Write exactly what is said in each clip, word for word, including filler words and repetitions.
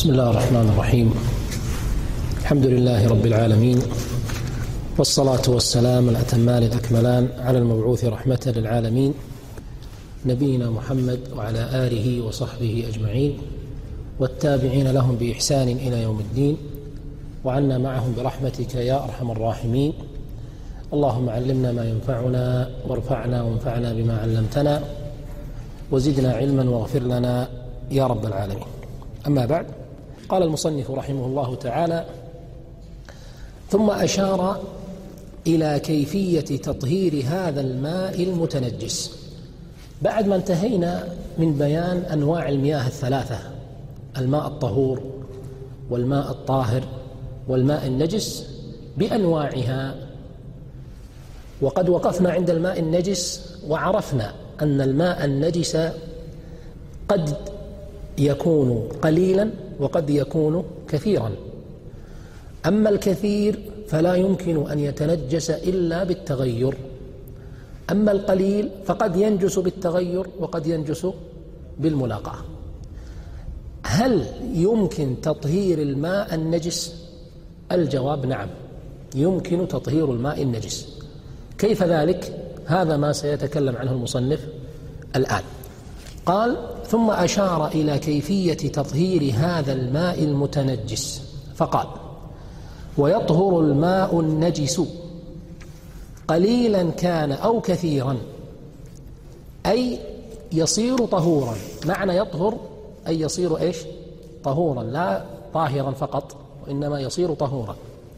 بسم الله الرحمن الرحيم. الحمد لله رب العالمين، والصلاة والسلام الأتمان الأكملان على المبعوث رحمة للعالمين نبينا محمد وعلى آله وصحبه أجمعين والتابعين لهم بإحسان إلى يوم الدين، وعنا معهم برحمتك يا أرحم الراحمين. اللهم علمنا ما ينفعنا وارفعنا وانفعنا بما علمتنا وزدنا علما واغفر لنا يا رب العالمين. أما بعد، قال المصنف رحمه الله تعالى: ثم أشار إلى كيفية تطهير هذا الماء المتنجس. بعد ما انتهينا من بيان أنواع المياه الثلاثة، الماء الطهور والماء الطاهر والماء النجس بأنواعها، وقد وقفنا عند الماء النجس وعرفنا أن الماء النجس قد يكون قليلا وقد يكون كثيرا. أما الكثير فلا يمكن أن يتنجس إلا بالتغير، أما القليل فقد ينجس بالتغير وقد ينجس بالملاقاة. هل يمكن تطهير الماء النجس؟ الجواب نعم، يمكن تطهير الماء النجس. كيف ذلك؟ هذا ما سيتكلم عنه المصنف الآن. قال: ثم أشار إلى كيفية تطهير هذا الماء المتنجس فقال: ويطهر الماء النجس قليلا كان أو كثيرا، أي يصير طهورا. معنى يطهر أي يصير إيش؟ طهورا، لا طاهرا فقط، وإنما يصير طهورا.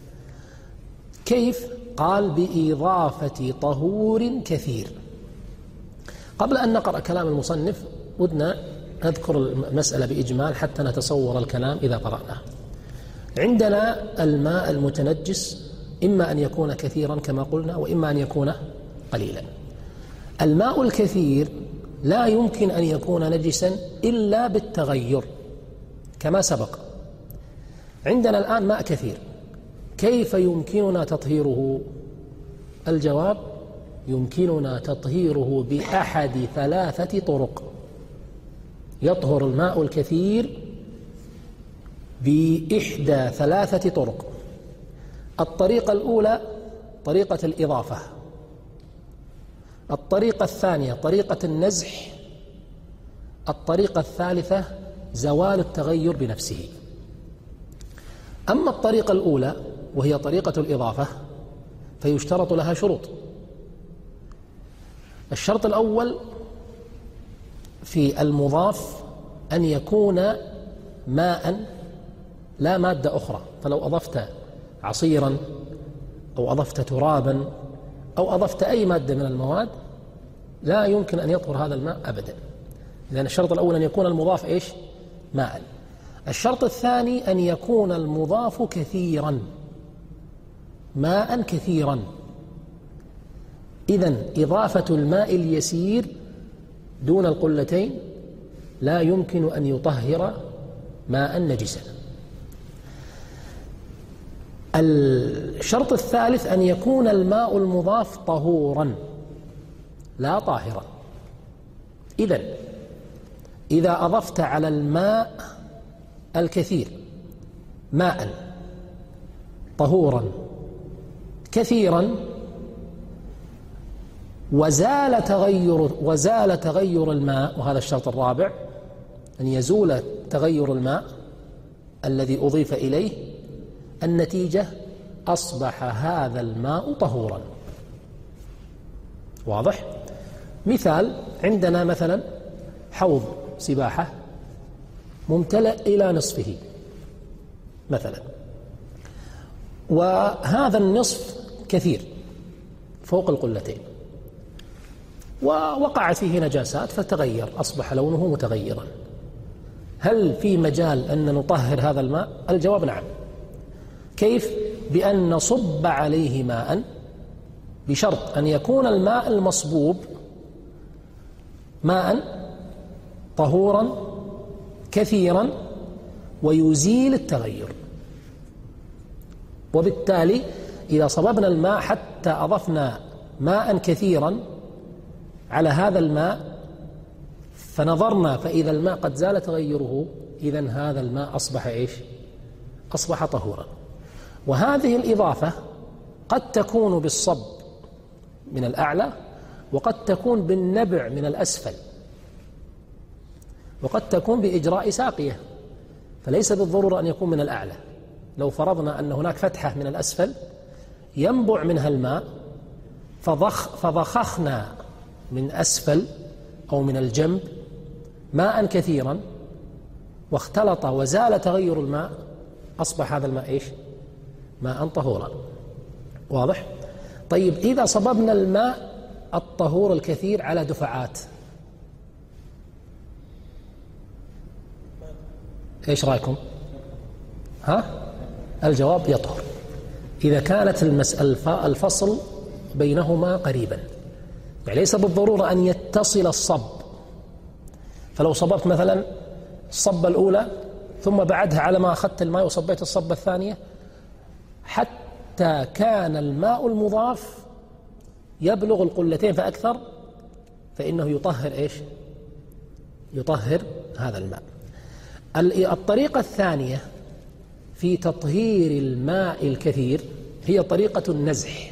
كيف؟ قال: بإضافة طهور كثير. قبل أن نقرأ كلام المصنف ودنا نذكر المسألة بإجمال حتى نتصور الكلام إذا قرأناه. عندنا الماء المتنجس إما أن يكون كثيرا كما قلنا، وإما أن يكون قليلا. الماء الكثير لا يمكن أن يكون نجسا إلا بالتغير كما سبق. عندنا الآن ماء كثير، كيف يمكننا تطهيره؟ الجواب: يمكننا تطهيره بأحد ثلاثة طرق. يطهر الماء الكثير بإحدى ثلاثة طرق. الطريقة الأولى طريقة الإضافة، الطريقة الثانية طريقة النزح، الطريقة الثالثة زوال التغير بنفسه. أما الطريقة الأولى وهي طريقة الإضافة فيشترط لها شروط. الشرط الأول في المضاف أن يكون ماء لا مادة أخرى، فلو أضفت عصيرا أو أضفت ترابا أو أضفت أي مادة من المواد لا يمكن أن يطهر هذا الماء أبدا. لأن الشرط الأول أن يكون المضاف إيش؟ ماء. الشرط الثاني أن يكون المضاف كثيرا، ماء كثيرا. إذن إضافة الماء اليسير دون القلتين لا يمكن أن يطهر ماء نجسا. الشرط الثالث أن يكون الماء المضاف طهورا لا طاهرا. إذن إذا أضفت على الماء الكثير ماء طهورا كثيرا وزال تغير وزال تغير الماء، وهذا الشرط الرابع، أن يزول تغير الماء الذي أضيف إليه، النتيجة أصبح هذا الماء طهورا. واضح؟ مثال: عندنا مثلا حوض سباحة ممتلئ إلى نصفه مثلا، وهذا النصف كثير فوق القلتين، ووقعت فيه نجاسات فتغير، أصبح لونه متغيرا. هل في مجال أن نطهر هذا الماء؟ الجواب نعم. كيف؟ بأن نصب عليه ماء، بشرط أن يكون الماء المصبوب ماء طهورا كثيرا ويزيل التغير. وبالتالي إذا صببنا الماء حتى أضفنا ماء كثيرا على هذا الماء فنظرنا فإذا الماء قد زال تغيره إذن هذا الماء أصبح إيش؟ أصبح طهورا. وهذه الإضافة قد تكون بالصب من الأعلى، وقد تكون بالنبع من الأسفل، وقد تكون بإجراء ساقية، فليس بالضرورة أن يكون من الأعلى. لو فرضنا أن هناك فتحة من الأسفل ينبع منها الماء، فضخ فضخخنا من أسفل أو من الجنب ماء كثيرا واختلط وزال تغير الماء، أصبح هذا الماء إيش؟ ماء طهورا. واضح؟ طيب إذا صببنا الماء الطهور الكثير على دفعات، إيش رأيكم؟ ها؟ الجواب يطهر إذا كانت المسألة الفصل بينهما قريبا، يعني ليس بالضرورة أن يتصل الصب. فلو صببت مثلا الصبة الأولى ثم بعدها على ما أخذت الماء وصبيت الصبة الثانية، حتى كان الماء المضاف يبلغ القلتين فأكثر، فإنه يطهر إيش؟ يطهر هذا الماء. الطريقة الثانية في تطهير الماء الكثير هي طريقة النزح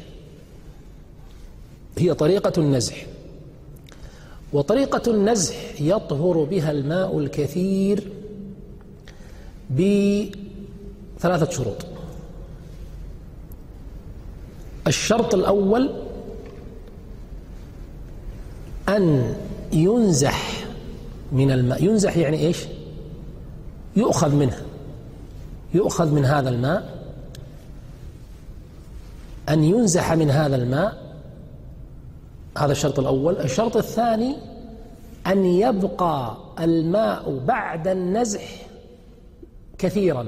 هي طريقة النزح وطريقة النزح يطهر بها الماء الكثير بثلاثة شروط. الشرط الأول أن ينزح من الماء. ينزح يعني إيش؟ يؤخذ منه يؤخذ من هذا الماء، أن ينزح من هذا الماء، هذا الشرط الأول. الشرط الثاني أن يبقى الماء بعد النزح كثيرا.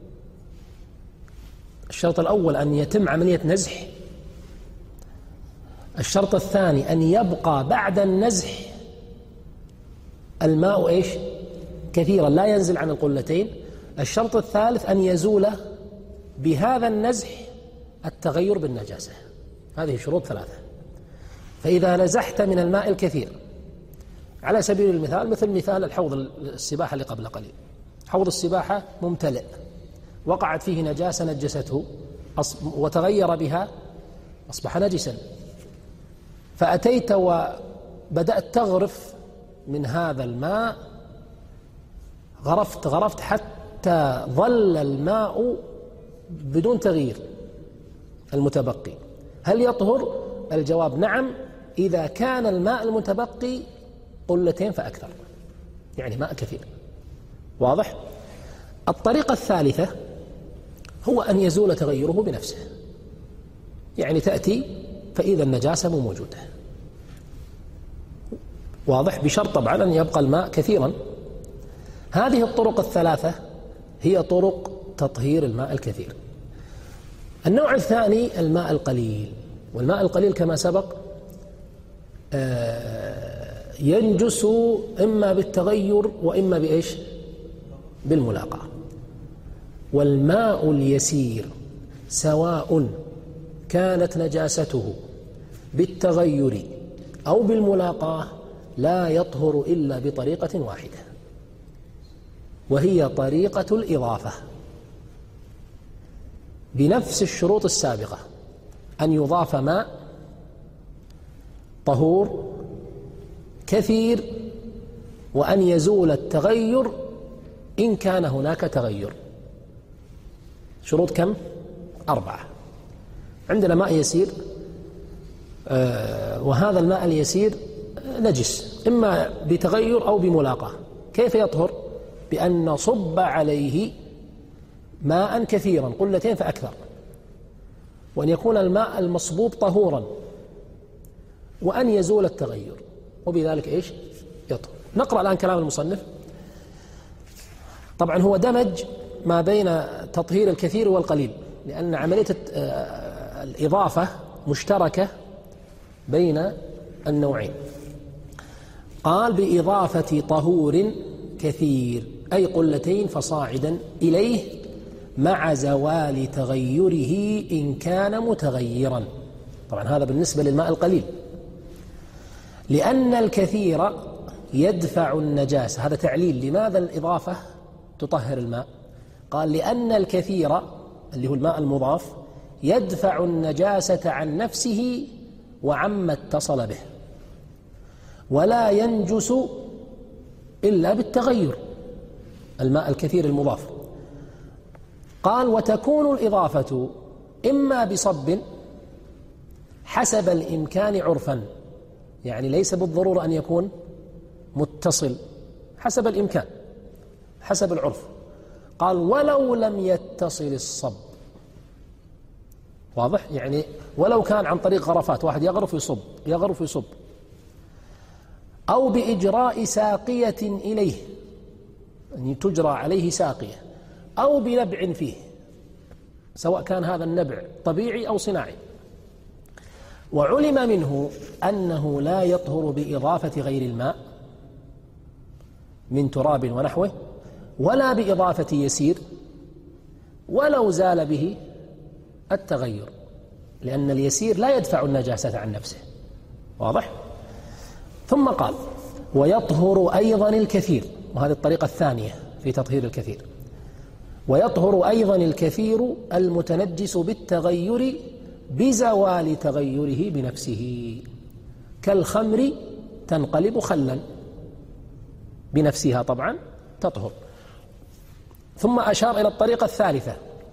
الشرط الأول أن يتم عملية نزح، الشرط الثاني أن يبقى بعد النزح الماء إيش؟ كثيرا لا ينزل عن القلتين. الشرط الثالث أن يزول بهذا النزح التغير بالنجاسة. هذه شروط ثلاثة. فإذا نزحت من الماء الكثير، على سبيل المثال مثل مثال الحوض السباحة اللي قبل قليل، حوض السباحة ممتلئ، وقعت فيه نجاسة نجسته وتغير بها أصبح نجسا، فأتيت وبدأت تغرف من هذا الماء، غرفت غرفت حتى ظل الماء بدون تغيير المتبقي، هل يطهر؟ الجواب نعم، إذا كان الماء المتبقي قلتين فأكثر، يعني ماء كثير. واضح؟ الطريقة الثالثة هو أن يزول تغيره بنفسه، يعني تأتي فإذا النجاسة مو موجودة. واضح؟ بشرط طبعا أن يبقى الماء كثيرا. هذه الطرق الثلاثة هي طرق تطهير الماء الكثير. النوع الثاني الماء القليل، والماء القليل كما سبق ينجس إما بالتغير وإما بإيش؟ بالملاقاة. والماء اليسير سواء كانت نجاسته بالتغير أو بالملاقاة لا يطهر إلا بطريقة واحدة، وهي طريقة الإضافة بنفس الشروط السابقة، أن يضاف ماء طهور كثير، وأن يزول التغير إن كان هناك تغير. شروط كم؟ أربعة. عندنا ماء يسير، آه وهذا الماء اليسير نجس إما بتغير أو بملاقاة. كيف يطهر؟ بأن نصب عليه ماء كثيرا قلتين فأكثر، وأن يكون الماء المصبوب طهورا، وأن يزول التغير، وبذلك إيش؟ يطهر. نقرأ الآن كلام المصنف. طبعا هو دمج ما بين تطهير الكثير والقليل، لأن عملية الإضافة مشتركة بين النوعين. قال بإضافة طهور كثير أي قلتين فصاعدا إليه مع زوال تغيره إن كان متغيرا. طبعا هذا بالنسبة للماء القليل، لأن الكثير يدفع النجاسة. هذا تعليل لماذا الإضافة تطهر الماء؟ قال لأن الكثير اللي هو الماء المضاف يدفع النجاسة عن نفسه وعما اتصل به، ولا ينجس إلا بالتغير، الماء الكثير المضاف. قال وتكون الإضافة إما بصب حسب الإمكان عرفا، يعني ليس بالضرورة أن يكون متصل، حسب الإمكان حسب العرف. قال ولو لم يتصل الصب، واضح؟ يعني ولو كان عن طريق غرفات، واحد يغرف يصب يغرف يصب، أو بإجراء ساقية إليه، يعني تجرى عليه ساقية، أو بنبع فيه، سواء كان هذا النبع طبيعي أو صناعي. وعلم منه أنه لا يطهر بإضافة غير الماء من تراب ونحوه، ولا بإضافة يسير، ولو زال به التغير، لأن اليسير لا يدفع النجاسة عن نفسه، واضح؟ ثم قال ويطهر أيضا الكثير، وهذه الطريقة الثانية في تطهير الكثير. ويطهر أيضا الكثير المتنجس بالتغير بزوال تغيره بنفسه، كالخمر تنقلب خلا بنفسها طبعا تطهر. ثم أشار إلى الطريقة الثالثة،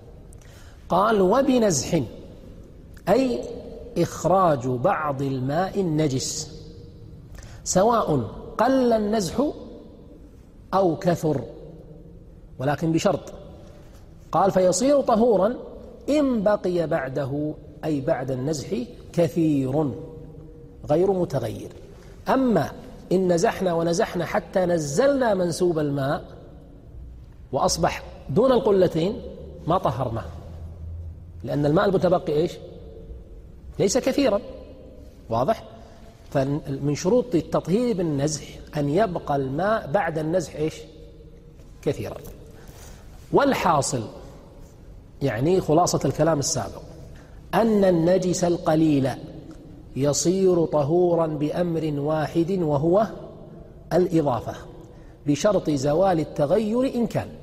قال وبنزح، أي إخراج بعض الماء النجس، سواء قل النزح أو كثر، ولكن بشرط. قال فيصير طهورا إن بقي بعده، أي بعد النزح، كثير غير متغير. أما إن نزحنا ونزحنا حتى نزلنا منسوب الماء وأصبح دون القلتين ما طهرناه، لأن الماء المتبقي إيش؟ ليس كثيرا، واضح؟ فمن شروط التطهير بالنزح أن يبقى الماء بعد النزح إيش؟ كثيرا. والحاصل، يعني خلاصة الكلام السابق، أن النجس القليل يصير طهورا بأمر واحد، وهو الإضافة، بشرط زوال التغير إن كان.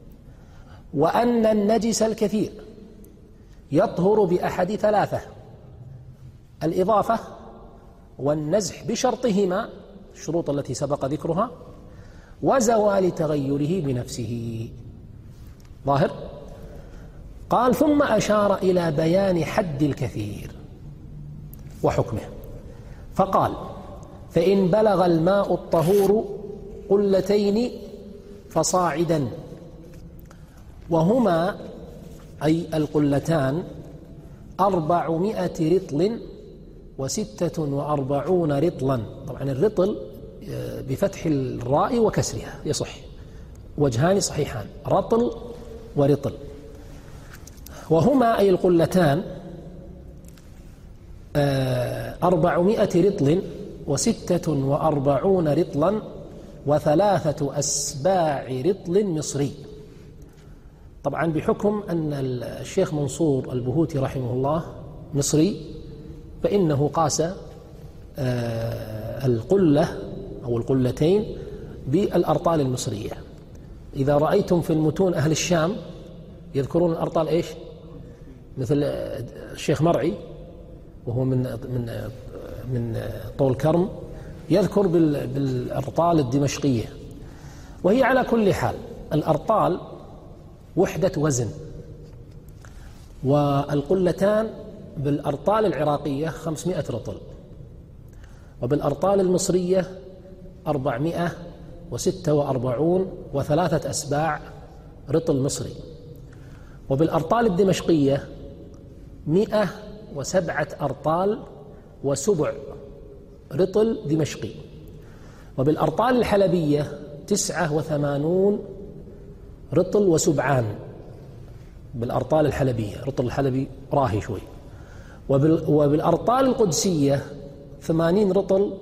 وأن النجس الكثير يطهر بأحد ثلاثة: الإضافة والنزح بشرطهما، الشروط التي سبق ذكرها، وزوال تغيره بنفسه. ظاهر؟ قال ثم أشار إلى بيان حد الكثير وحكمه، فقال فإن بلغ الماء الطهور قلتين فصاعدا، وهما أي القلتان أربعمائة رطل وستة وأربعون رطلا. طبعا الرطل بفتح الراء وكسرها يصح، وجهان صحيحان، رطل ورطل. وهما أي القلتان أربعمائة رطل وستة وأربعون رطلا وثلاثة أسباع رطل مصري. طبعا بحكم أن الشيخ منصور البهوتي رحمه الله مصري، فإنه قاس القلة أو القلتين بالأرطال المصرية. إذا رأيتم في المتون أهل الشام يذكرون الأرطال إيش؟ مثل الشيخ مرعي وهو من من من طول كرم يذكر بالأرطال الدمشقية. وهي على كل حال الأرطال وحدة وزن، والقلتان بالأرطال العراقية خمسمائة رطل، وبالأرطال المصرية أربعمائة وستة وأربعون وثلاثة أسباع رطل مصري، وبالأرطال الدمشقية مئة وسبعة أرطال وسبع رطل دمشقي، وبالأرطال الحلبية تسعة وثمانون رطل وسبعان. بالأرطال الحلبية، رطل الحلبي راهي شوي. وبالأرطال القدسية ثمانين رطل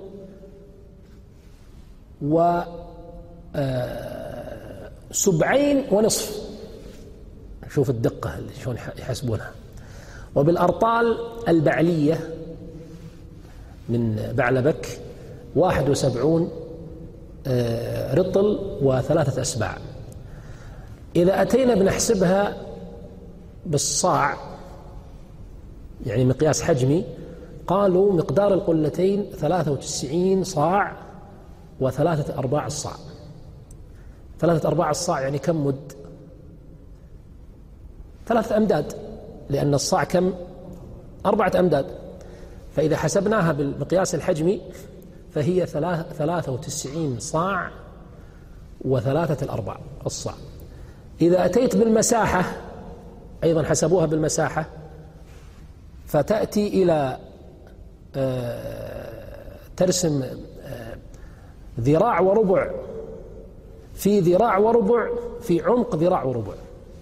وسبعين ونصف. شوف الدقة اللي شلون يحسبونها. وبالأرطال البعلية من بعلبك واحد وسبعون رطل وثلاثة أسباع. إذا أتينا بنحسبها بالصاع يعني مقياس حجمي، قالوا مقدار القلتين ثلاثة وتسعين صاع وثلاثة أرباع الصاع. ثلاثة أرباع الصاع يعني كم مد؟ ثلاثة أمداد، لأن الصاع كم؟ أربعة أمداد. فإذا حسبناها بالمقياس الحجمي فهي ثلاثة وتسعين صاع وثلاثة الأرباع الصاع. إذا أتيت بالمساحة أيضا حسبوها بالمساحة، فتأتي إلى ترسم ذراع وربع في ذراع وربع في عمق ذراع وربع.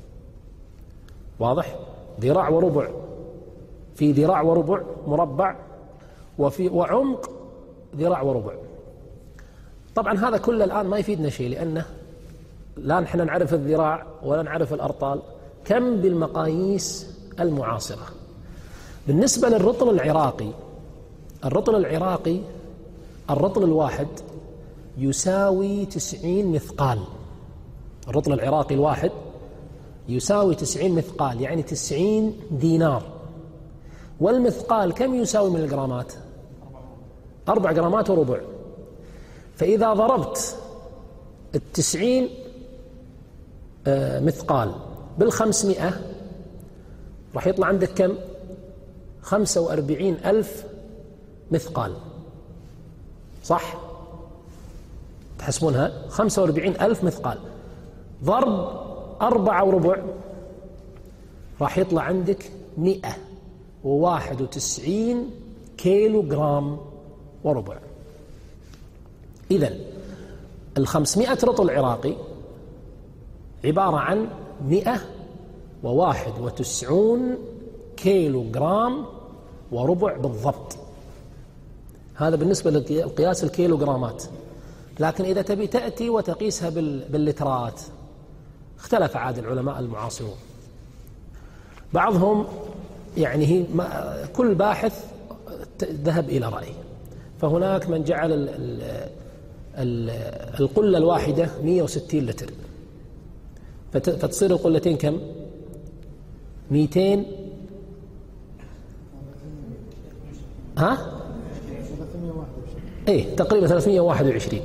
واضح؟ ذراع وربع في ذراع وربع مربع، وفي وعمق ذراع وربع. طبعا هذا كله الآن ما يفيدنا شيء، لأنه لا نحن نعرف الذراع ولا نعرف الأرطال، كم بالمقاييس المعاصرة. بالنسبة للرطل العراقي، الرطل العراقي الرطل الواحد يساوي تسعين مثقال. الرطل العراقي الواحد يساوي تسعين مثقال، يعني تسعين دينار. والمثقال كم يساوي من الجرامات؟ أربع جرامات وربع. فإذا ضربت التسعين مثقال بالخمسمائة راح يطلع عندك كم؟ خمسة وأربعين ألف مثقال. صح؟ تحسبونها خمسة وأربعين ألف مثقال ضرب أربعة وربع راح يطلع عندك مئة وواحد وتسعين كيلو جرام وربع. إذن الخمسمائة رطل عراقي عبارة عن مئة وواحد وتسعون كيلو جرام وربع بالضبط. هذا بالنسبة للقياس الكيلو جرامات. لكن إذا تبي تأتي وتقيسها باللترات اختلف عاد العلماء المعاصرون. بعضهم يعني هي كل باحث ذهب إلى رأي. فهناك من جعل ال ال ال القلة الواحدة مئة وستين لتر، فتصير القلتين كم؟ مئتين ها؟ ايه تقريبا ثلاثمئة وواحد وعشرين.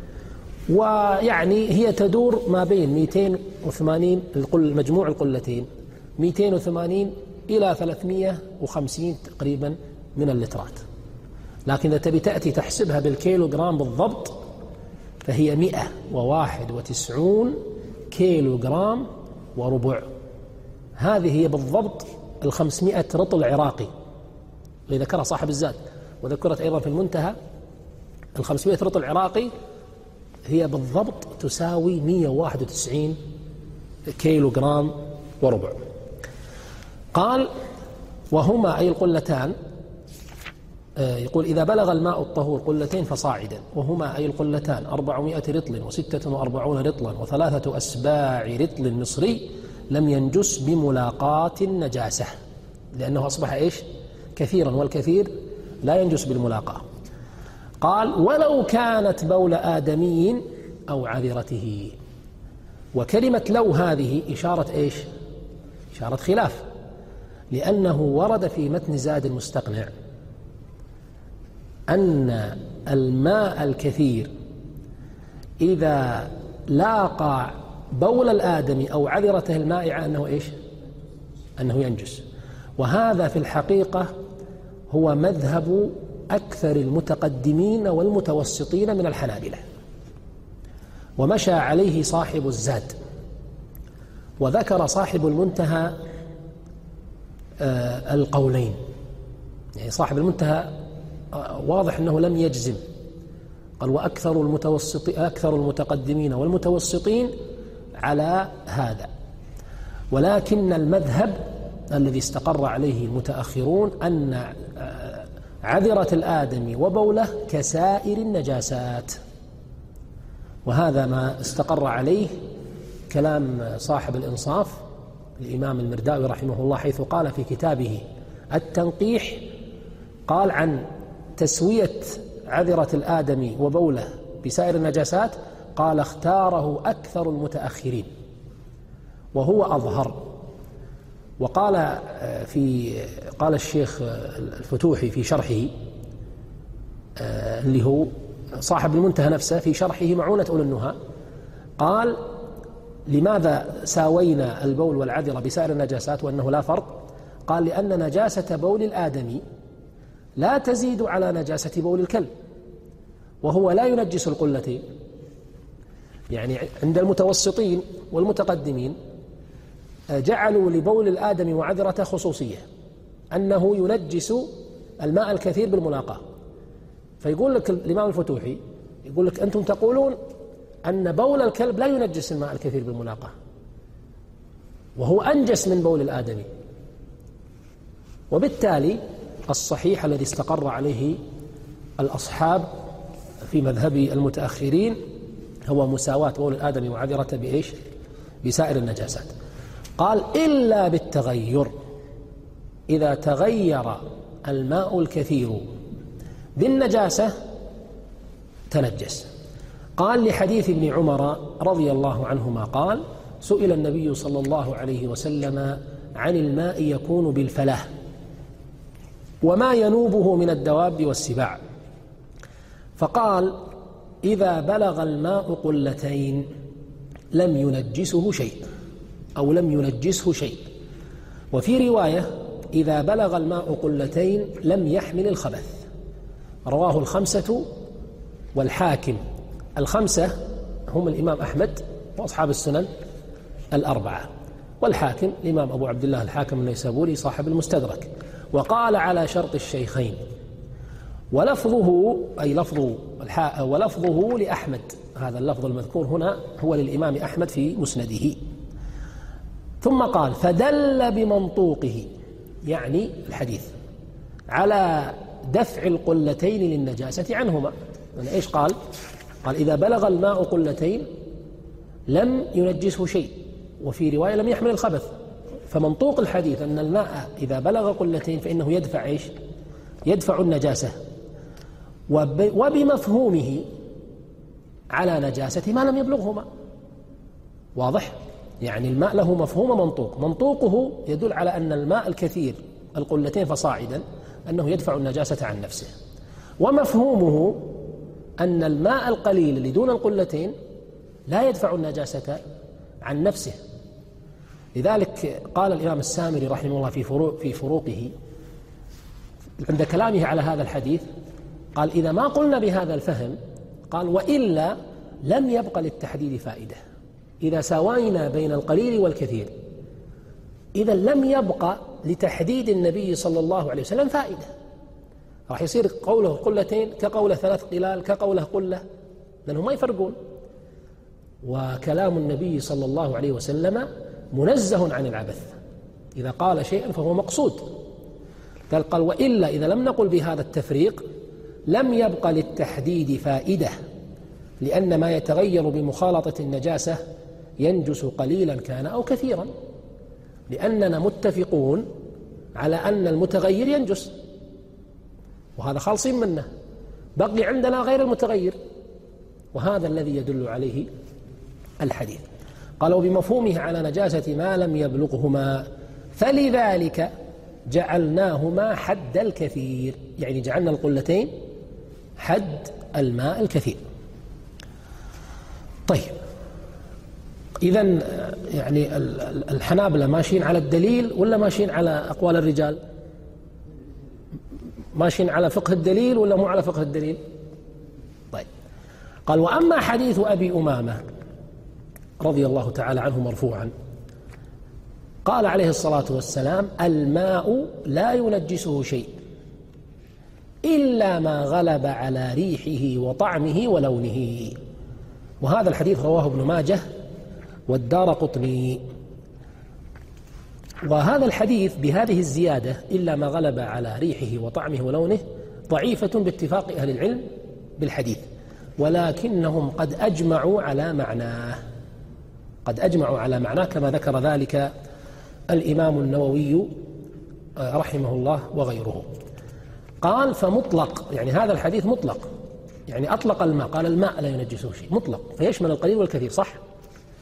ويعني هي تدور ما بين مئتين وثمانين مجموع القلتين مئتين وثمانين إلى ثلاثمئة وخمسين تقريبا من اللترات. لكن إذا تبي تأتي تحسبها بالكيلو جرام بالضبط فهي مئة وواحد وتسعون كيلو جرام وربع. هذه هي بالضبط الخمسمائة رطل عراقي اللي ذكرها صاحب الزاد، وذكرت أيضا في المنتهى. الخمسمائة رطل عراقي هي بالضبط تساوي مئة وواحد وتسعين كيلو جرام وربع. قال وهما أي القلتان، يقول إذا بلغ الماء الطهور قلتين فصاعدا، وهما أي القلتان أربعمائة رطل وستة وأربعون رطلا وثلاثة أسباع رطل مصري لم ينجس بملاقاة النجاسة، لأنه أصبح إيش؟ كثيرا، والكثير لا ينجس بالملاقاة. قال ولو كانت بول آدمي أو عذرته. وكلمة لو هذه إشارة إيش؟ إشارة خلاف، لأنه ورد في متن زاد المستقنع أن الماء الكثير إذا لاقى بول الآدمي أو عذرته المائعة أنه إيش؟ أنه ينجس. وهذا في الحقيقة هو مذهب أكثر المتقدمين والمتوسطين من الحنابلة، ومشى عليه صاحب الزاد. وذكر صاحب المنتهى آه القولين، يعني صاحب المنتهى آه واضح أنه لم يجزم. قال وأكثر المتوسطين أكثر المتقدمين والمتوسطين على هذا، ولكن المذهب الذي استقر عليه المتأخرون أن عذرة الآدمي وبوله كسائر النجاسات. وهذا ما استقر عليه كلام صاحب الإنصاف الإمام المرداوي رحمه الله، حيث قال في كتابه التنقيح، قال عن تسوية عذرة الآدمي وبوله بسائر النجاسات، قال اختاره أكثر المتأخرين. وهو أظهر. وقال في قال الشيخ الفتوحي في شرحه اللي هو صاحب المنتهى نفسه في شرحه معونة أولي النهى، قال: لماذا ساوينا البول والعذرة بسائر النجاسات وأنه لا فرق؟ قال: لأن نجاسة بول الآدمي لا تزيد على نجاسة بول الكلب، وهو لا ينجس القلتين. يعني عند المتوسطين والمتقدمين جعلوا لبول الآدمي وعذرة خصوصية، أنه ينجس الماء الكثير بالملاقاة. فيقول لك الإمام الفتوحي، يقول لك: أنتم تقولون أن بول الكلب لا ينجس الماء الكثير بالملاقاة، وهو أنجس من بول الآدمي. وبالتالي الصحيح الذي استقر عليه الأصحاب في مذهب المتأخرين هو مساواة بول الآدمي وعذرة بإيش؟ بسائر النجاسات. قال: إلا بالتغير، إذا تغير الماء الكثير بالنجاسة تنجس. قال لحديث ابن عمر رضي الله عنهما قال: سئل النبي صلى الله عليه وسلم عن الماء يكون بالفلاة وما ينوبه من الدواب والسباع، فقال: إذا بلغ الماء قلتين لم ينجسه شيء أو لم ينجسه شيء. وفي رواية: إذا بلغ الماء قلتين لم يحمل الخبث. رواه الخمسة والحاكم. الخمسة هم الإمام أحمد وأصحاب السنن الأربعة، والحاكم الإمام أبو عبد الله الحاكم النيسابوري صاحب المستدرك. وقال: على شرط الشيخين. ولفظه أي لفظ الحاء ولفظه لأحمد، هذا اللفظ المذكور هنا هو للإمام أحمد في مسنده. ثم قال: فدل بمنطوقه، يعني الحديث، على دفع القلتين للنجاسة عنهما. يعني إيش قال؟ قال: إذا بلغ الماء قلتين لم ينجسه شيء، وفي رواية لم يحمل الخبث. فمنطوق الحديث أن الماء إذا بلغ قلتين فإنه يدفع إيش؟ يدفع النجاسة. وبمفهومه على نجاسة ما لم يبلغهما. واضح؟ يعني الماء له مفهوم ومنطوق. منطوقه يدل على أن الماء الكثير القلتين فصاعدا أنه يدفع النجاسة عن نفسه، ومفهومه أن الماء القليل اللي دون القلتين لا يدفع النجاسة عن نفسه. لذلك قال الإمام السامري رحمه الله في فروق في فروقه عند كلامه على هذا الحديث، قال: إذا ما قلنا بهذا الفهم، قال: وإلا لم يبق للتحديد فائدة. إذا ساوينا بين القليل والكثير، إذا لم يبق لتحديد النبي صلى الله عليه وسلم فائدة. راح يصير قوله قلتين كقوله ثلاث قلال كقوله قلة، لأنهم ما يفرقون. وكلام النبي صلى الله عليه وسلم منزه عن العبث، إذا قال شيئا فهو مقصود. قال قال وإلا إذا لم نقل بهذا التفريق لم يبق للتحديد فائدة، لأن ما يتغير بمخالطة النجاسة ينجس قليلا كان أو كثيرا، لأننا متفقون على أن المتغير ينجس، وهذا خالصين منه. بقي عندنا غير المتغير، وهذا الذي يدل عليه الحديث. قالوا بمفهومه على نجاسة ما لم يبلغهما، فلذلك جعلناهما حد الكثير، يعني جعلنا القلتين حد الماء الكثير. طيب، إذن يعني الحنابلة ماشيين على الدليل ولا ماشيين على أقوال الرجال؟ ماشيين على فقه الدليل ولا مو على فقه الدليل؟ طيب، قال وأما حديث أبي أمامة رضي الله تعالى عنه مرفوعا، قال عليه الصلاة والسلام: الماء لا ينجسه شيء إلا ما غلب على ريحه وطعمه ولونه. وهذا الحديث رواه ابن ماجه والدارقطني. وهذا الحديث بهذه الزيادة إلا ما غلب على ريحه وطعمه ولونه ضعيفة باتفاق أهل العلم بالحديث، ولكنهم قد أجمعوا على معناه قد أجمعوا على معناه كما ذكر ذلك الإمام النووي رحمه الله وغيره. قال فمطلق، يعني هذا الحديث مطلق، يعني أطلق الماء، قال الماء لا ينجسه شيء، مطلق فيشمل القليل والكثير، صح؟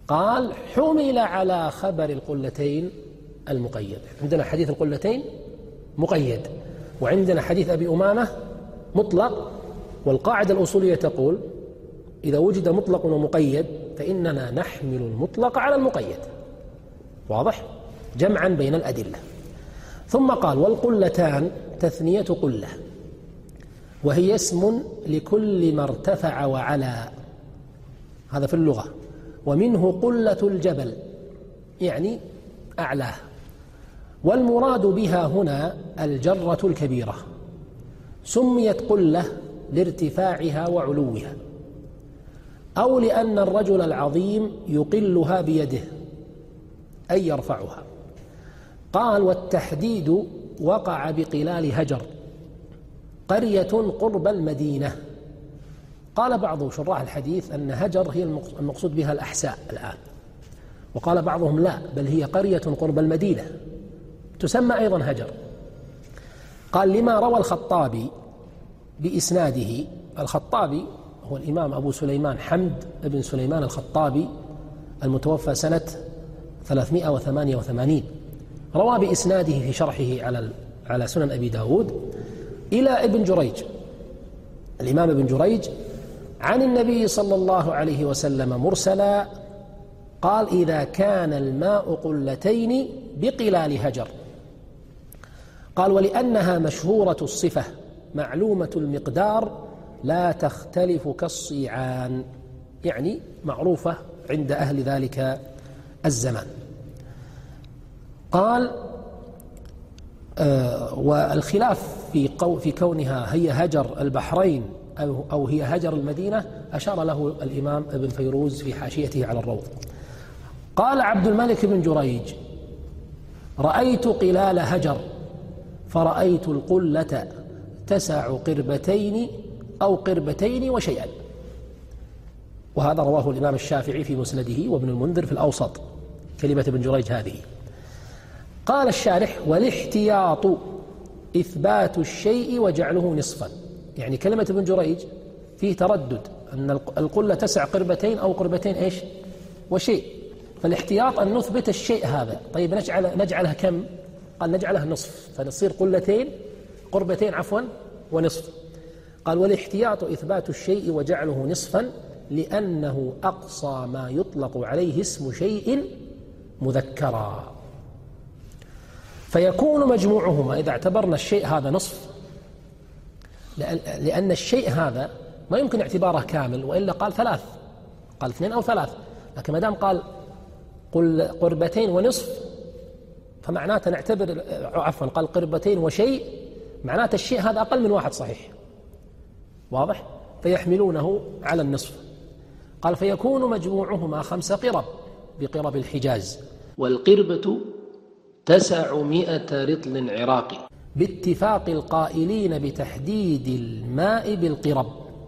قال حمل على خبر القلتين المقيد. عندنا حديث القلتين مقيد، وعندنا حديث أبي أمامة مطلق، والقاعدة الأصولية تقول إذا وجد مطلق ومقيد فإننا نحمل المطلق على المقيد. واضح؟ جمعا بين الأدلة. ثم قال والقلتان تثنية قلة، وهي اسم لكل ما ارتفع وعلى، هذا في اللغة، ومنه قلة الجبل يعني أعلاه، والمراد بها هنا الجرة الكبيرة، سميت قلة لارتفاعها وعلوها، أو لأن الرجل العظيم يقلها بيده أي يرفعها. قال والتحديد وقع بقلال هجر، قرية قرب المدينة. قال بعض شراح الحديث أن هجر هي المقصود بها الأحساء الآن، وقال بعضهم لا، بل هي قرية قرب المدينة تسمى أيضا هجر. قال لما روى الخطابي بإسناده، الخطابي هو الإمام أبو سليمان حمد بن سليمان الخطابي المتوفى سنة ثلاثمائة وثمانية وثمانين، روى بإسناده في شرحه على على سنن أبي داود إلى ابن جريج، الإمام ابن جريج، عن النبي صلى الله عليه وسلم مرسلا قال إذا كان الماء قلتين بقلال هجر. قال ولأنها مشهورة الصفة معلومة المقدار لا تختلف كالصيعان، يعني معروفة عند أهل ذلك الزمان. قال آه والخلاف في, قو في كونها هي هجر البحرين أو, أو هي هجر المدينة أشار له الإمام ابن فيروز في حاشيته على الروض. قال عبد الملك بن جريج رأيت قلال هجر فرأيت القلة تسع قربتين أو قربتين وشيئا، وهذا رواه الإمام الشافعي في مسنده وابن المنذر في الأوسط، كلمة ابن جريج هذه. قال الشارح والاحتياط إثبات الشيء وجعله نصفا، يعني كلمة ابن جريج فيه تردد أن القلة تسع قربتين أو قربتين إيش وشيء، فالاحتياط أن نثبت الشيء هذا. طيب نجعل نجعلها كم؟ قال نجعلها نصف، فنصير قلتين قربتين عفوا ونصف. قال والاحتياط إثبات الشيء وجعله نصفا لأنه أقصى ما يطلق عليه اسم شيء مذكرا، فيكون مجموعهما إذا اعتبرنا الشيء هذا نصف، لأن الشيء هذا ما يمكن اعتباره كامل، وإلا قال ثلاث، قال اثنين أو ثلاث، لكن ما دام قال قل قربتين ونصف فمعناته نعتبر عفوا قال قربتين وشيء، معناته الشيء هذا أقل من واحد صحيح. واضح؟ فيحملونه على النصف. قال فيكون مجموعهما خمس قرب بقرب الحجاز، والقربة تسعمائة رطل عراقي باتفاق القائلين بتحديد الماء بالقرب.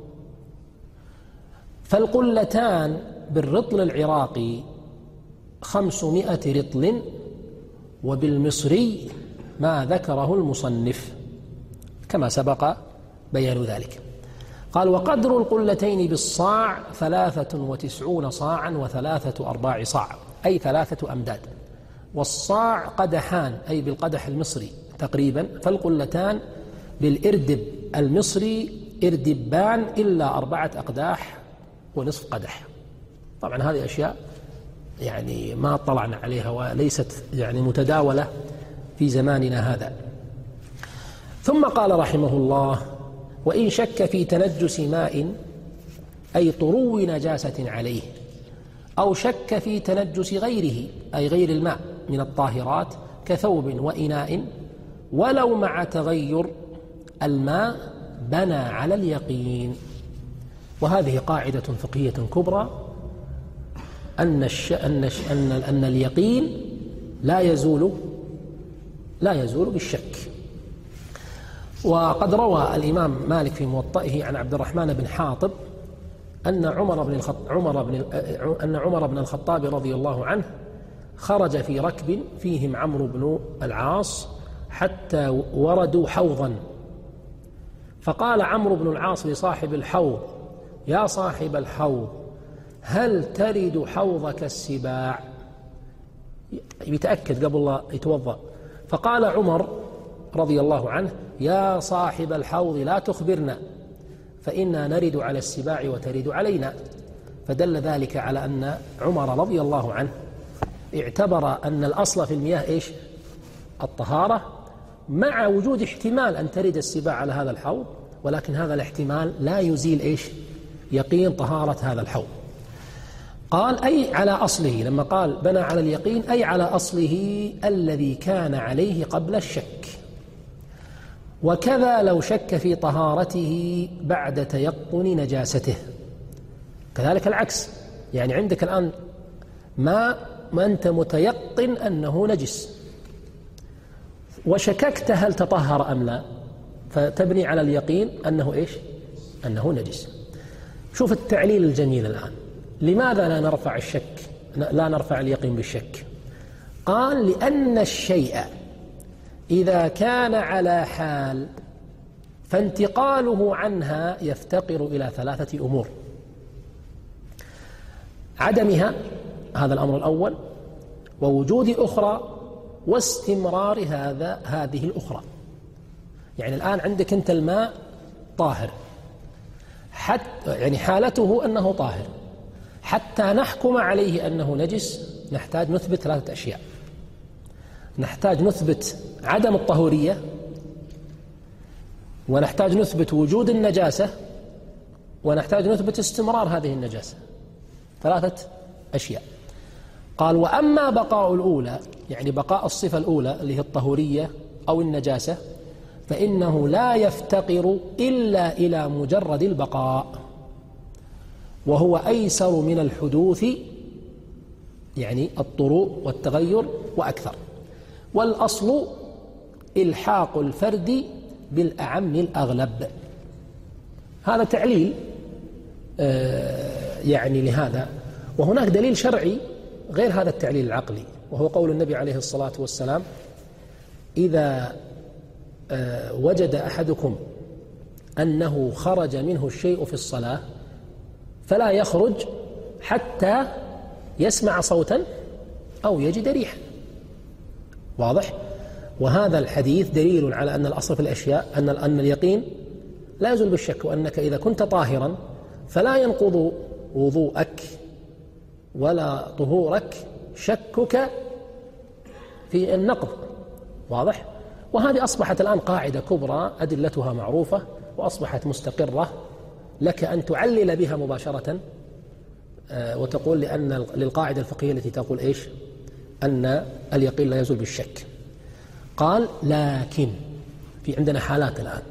فالقلتان بالرطل العراقي خمسمائة رطل، وبالمصري ما ذكره المصنف كما سبق بيان ذلك. قال وقدر القلتين بالصاع ثلاثة وتسعون صاعا وثلاثة أرباع صاع، أي ثلاثة أمداد، والصاع قدحان أي بالقدح المصري تقريبا، فالقلتان بالإردب المصري إردبان إلا أربعة أقداح ونصف قدح. طبعا هذه أشياء يعني ما اطلعنا عليها وليست يعني متداولة في زماننا هذا. ثم قال رحمه الله وإن شك في تنجس ماء أي طرو نجاسة عليه، أو شك في تنجس غيره أي غير الماء من الطاهرات كثوب وإناء، ولو مع تغير الماء بنى على اليقين. وهذه قاعدة فقهية كبرى، أن الش... أن الش... أن أن اليقين لا يزول لا يزول بالشك. وقد روى الإمام مالك في موطئه عن عبد الرحمن بن حاطب أن عمر بن الخط... عمر بن أن عمر بن الخطاب رضي الله عنه خرج في ركب فيهم عمرو بن العاص حتى وردوا حوضا، فقال عمرو بن العاص لصاحب الحوض يا صاحب الحوض هل ترد حوضك السباع؟ يتأكد قبل لا يتوضأ. فقال عمر رضي الله عنه: يا صاحب الحوض لا تخبرنا فإنا نرد على السباع وترد علينا. فدل ذلك على أن عمر رضي الله عنه اعتبر أن الأصل في المياه إيش؟ الطهارة، مع وجود احتمال أن ترد السباع على هذا الحوض، ولكن هذا الاحتمال لا يزيل إيش؟ يقين طهارة هذا الحوض. قال: أي على أصله، لما قال بنى على اليقين أي على أصله الذي كان عليه قبل الشك. وكذا لو شك في طهارته بعد تيقن نجاسته. كذلك العكس، يعني عندك الآن ما ما أنت متيقن أنه نجس وشككت هل تطهر أم لا، فتبني على اليقين أنه إيش؟ أنه نجس. شوف التعليل الجميل الآن. لماذا لا نرفع الشك، لا نرفع اليقين بالشك؟ قال: لأن الشيء إذا كان على حال فانتقاله عنها يفتقر إلى ثلاثة أمور: عدمها، هذا الأمر الأول، ووجود أخرى، واستمرار هذا هذه الأخرى. يعني الآن عندك أنت الماء طاهر، حتى يعني حالته أنه طاهر، حتى نحكم عليه أنه نجس نحتاج نثبت ثلاثة أشياء. نحتاج نثبت عدم الطهورية، ونحتاج نثبت وجود النجاسة، ونحتاج نثبت استمرار هذه النجاسة. ثلاثة أشياء. قال: وأما بقاء الأولى، يعني بقاء الصفة الأولى اللي هي الطهورية أو النجاسة، فإنه لا يفتقر إلا إلى مجرد البقاء، وهو أيسر من الحدوث، يعني الطروء والتغير، وأكثر. والأصل إلحاق الفرد بالأعم الأغلب. هذا تعليل آه يعني لهذا. وهناك دليل شرعي غير هذا التعليل العقلي، وهو قول النبي عليه الصلاة والسلام: إذا آه وجد أحدكم أنه خرج منه الشيء في الصلاة فلا يخرج حتى يسمع صوتا أو يجد ريحا. واضح؟ وهذا الحديث دليل على أن الأصل في الأشياء أن أن اليقين لا يزول بالشك، وأنك إذا كنت طاهرا فلا ينقض وضوءك ولا طهورك شكك في النقض. واضح؟ وهذه أصبحت الآن قاعدة كبرى أدلتها معروفة، وأصبحت مستقرة لك أن تعلل بها مباشرة وتقول لأن للقاعدة الفقهية التي تقول إيش؟ أن اليقين لا يزول بالشك. قال: لكن في عندنا حالات الآن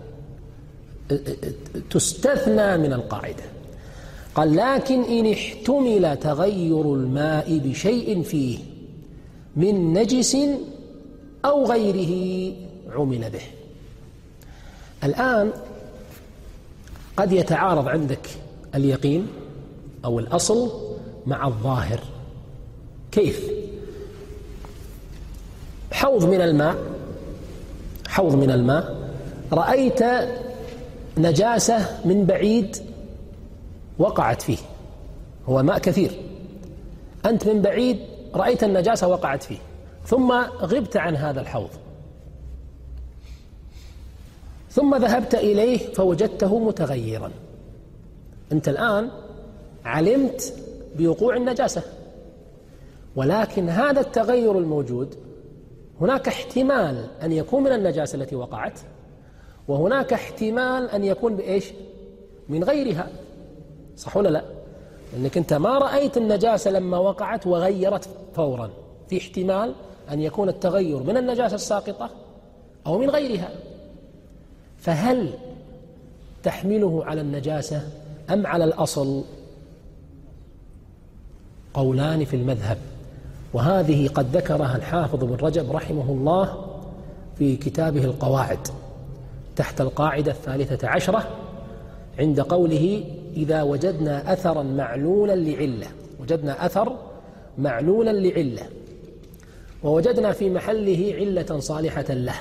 تستثنى من القاعدة. قال: لكن إن احتمل تغير الماء بشيء فيه من نجس أو غيره عمل به. الآن قد يتعارض عندك اليقين أو الأصل مع الظاهر. كيف؟ حوض من الماء، حوض من الماء، رأيت نجاسة من بعيد وقعت فيه، هو ماء كثير، أنت من بعيد رأيت النجاسة وقعت فيه، ثم غبت عن هذا الحوض، ثم ذهبت إليه فوجدته متغيرا. أنت الآن علمت بوقوع النجاسة، ولكن هذا التغير الموجود هناك احتمال أن يكون من النجاسة التي وقعت، وهناك احتمال أن يكون بإيش؟ من غيرها. صح ولا لا؟ لأنك أنت ما رأيت النجاسة لما وقعت وغيرت فورا، في احتمال أن يكون التغير من النجاسة الساقطة أو من غيرها. فهل تحمله على النجاسة أم على الأصل؟ قولان في المذهب، وهذه قد ذكرها الحافظ بن رجب رحمه الله في كتابه القواعد تحت القاعدة الثالثة عشرة عند قوله: إذا وجدنا أثرا معلولا لعلة، وجدنا أثر معلولا لعلة ووجدنا في محله علة صالحة له،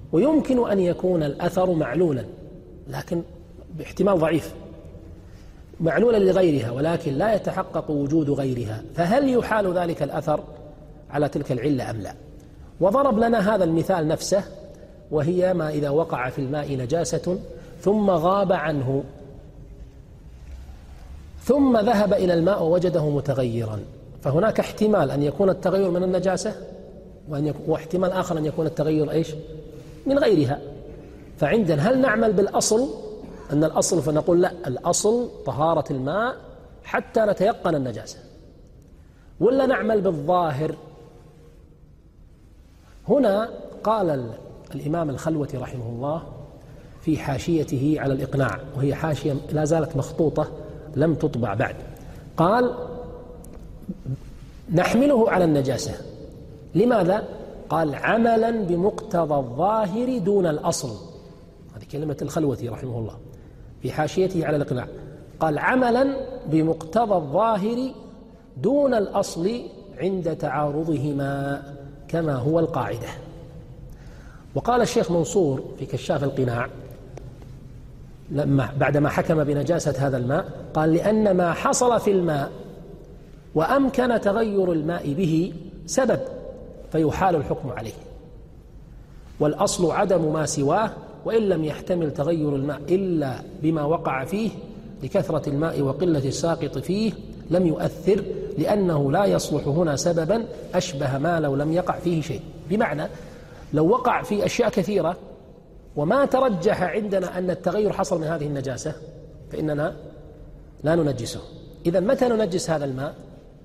ويمكن أن يكون الأثر معلولا لكن باحتمال ضعيف، معلولا لغيرها ولكن لا يتحقق وجود غيرها، فهل يحال ذلك الأثر على تلك العلة أم لا؟ وضرب لنا هذا المثال نفسه، وهي ما إذا وقع في الماء نجاسة ثم غاب عنه ثم ذهب إلى الماء ووجده متغيرا، فهناك احتمال أن يكون التغير من النجاسة وأن يكون واحتمال آخر أن يكون التغير إيش؟ من غيرها. فعندنا هل نعمل بالأصل أن الأصل فنقول لا، الأصل طهارة الماء حتى نتيقن النجاسة، ولا نعمل بالظاهر؟ هنا قال الإمام الخلوتي رحمه الله في حاشيته على الإقناع، وهي حاشية لا زالت مخطوطة لم تطبع بعد، قال نحمله على النجاسة. لماذا؟ قال عملا بمقتضى الظاهر دون الأصل. هذه كلمة الخلوتي رحمه الله في حاشيته على الإقناع، قال عملا بمقتضى الظاهر دون الأصل عند تعارضهما كما هو القاعدة. وقال الشيخ منصور في كشاف القناع لما بعدما حكم بنجاسة هذا الماء، قال لأن ما حصل في الماء وأمكن تغير الماء به سبب فيحال الحكم عليه، والأصل عدم ما سواه، وإن لم يحتمل تغير الماء إلا بما وقع فيه لكثرة الماء وقلة الساقط فيه لم يؤثر، لأنه لا يصلح هنا سببا أشبه ما لو لم يقع فيه شيء. بمعنى لو وقع في أشياء كثيرة وما ترجح عندنا أن التغير حصل من هذه النجاسة فإننا لا ننجسه. إذا متى ننجس هذا الماء؟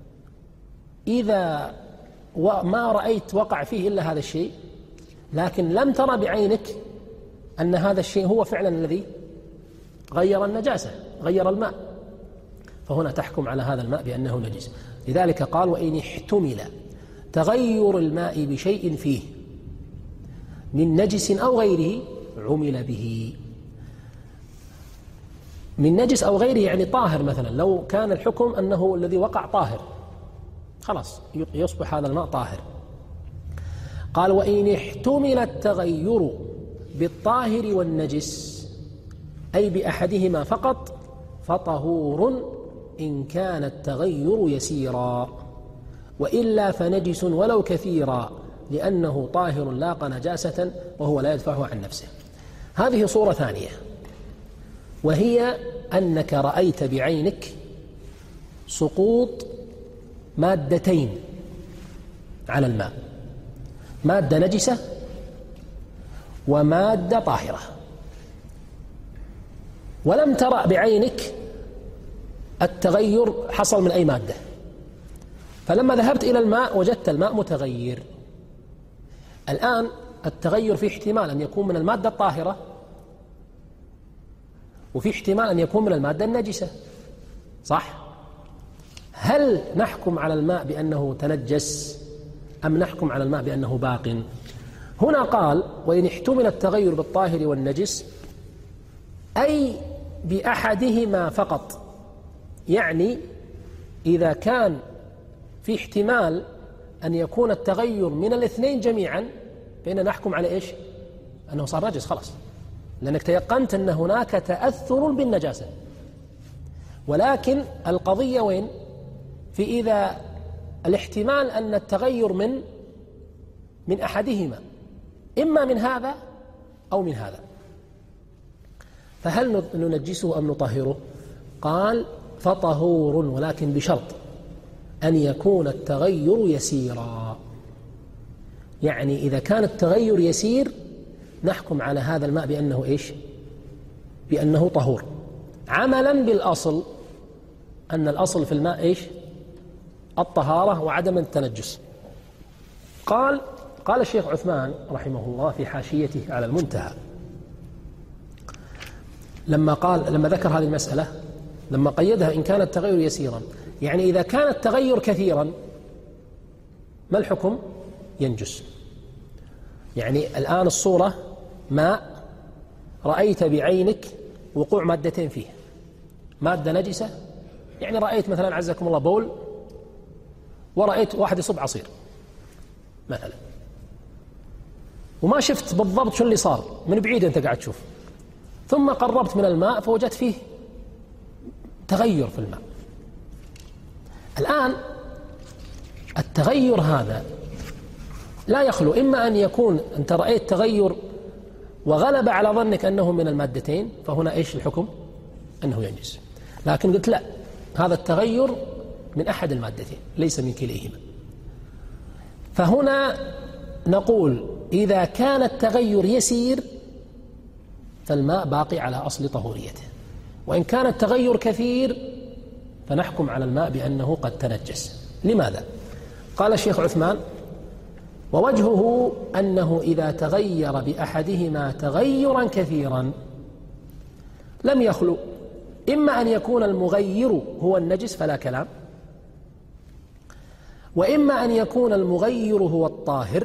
إذا ما رأيت وقع فيه إلا هذا الشيء، لكن لم ترى بعينك أن هذا الشيء هو فعلا الذي غير النجاسة، غير الماء، فهنا تحكم على هذا الماء بأنه نجس. لذلك قال وإن احتمل تغير الماء بشيء فيه من نجس أو غيره عمل به. من نجس أو غيره يعني طاهر، مثلا لو كان الحكم أنه الذي وقع طاهر خلاص يصبح هذا الماء طاهر. قال وإن احتمل التغير بالطاهر والنجس أي بأحدهما فقط فطهور إن كان التغير يسيرا، وإلا فنجس ولو كثيرا لأنه طاهر لاقى نجاسة وهو لا يدفعه عن نفسه. هذه صورة ثانية، وهي أنك رأيت بعينك سقوط مادتين على الماء، مادة نجسة ومادة طاهرة، ولم ترى بعينك التغير حصل من أي مادة، فلما ذهبت إلى الماء وجدت الماء متغير. الآن التغير في احتمال أن يكون من المادة الطاهرة وفي احتمال أن يكون من المادة النجسة، صح؟ هل نحكم على الماء بأنه تنجس أم نحكم على الماء بأنه باق؟ هنا قال وإن احتمل التغير بالطاهر والنجس أي بأحدهما فقط، يعني إذا كان في احتمال أن يكون التغير من الاثنين جميعا فإن نحكم على إيش؟ أنه صار نجس خلاص، لأنك تيقنت أن هناك تأثر بالنجاسة. ولكن القضية وين؟ في إذا الاحتمال أن التغير من من أحدهما، إما من هذا أو من هذا، فهل ننجسه أم نطهره؟ قال فطهور، ولكن بشرط أن يكون التغير يسيرا، يعني إذا كان التغير يسير نحكم على هذا الماء بأنه إيش؟ بأنه طهور، عملا بالأصل أن الأصل في الماء إيش؟ الطهارة وعدم التنجس. قال قال الشيخ عثمان رحمه الله في حاشيته على المنتهى لما قال لما ذكر هذه المسألة، لما قيدها إن كان التغير يسيرا، يعني إذا كان التغير كثيرا ما الحكم؟ ينجس. يعني الآن الصورة ماء رأيت بعينك وقوع مادتين فيه، مادة نجسة، يعني رأيت مثلا عزكم الله بول ورأيت واحد يصب عصير مثلا، وما شفت بالضبط شو اللي صار، من بعيد أنت قاعد تشوف، ثم قربت من الماء فوجدت فيه تغير في الماء. الآن التغير هذا لا يخلو إما أن يكون أنت رأيت تغير وغلب على ظنك أنه من المادتين، فهنا إيش الحكم؟ أنه ينجس. لكن قلت لا، هذا التغير من أحد المادتين ليس من كليهما، فهنا نقول إذا كان التغير يسير فالماء باقي على أصل طهوريته، وإن كان التغير كثير فنحكم على الماء بأنه قد تنجس. لماذا؟ قال الشيخ عثمان: ووجهه أنه إذا تغير بأحدهما تغيرا كثيرا لم يخلو إما أن يكون المغير هو النجس فلا كلام، وإما أن يكون المغير هو الطاهر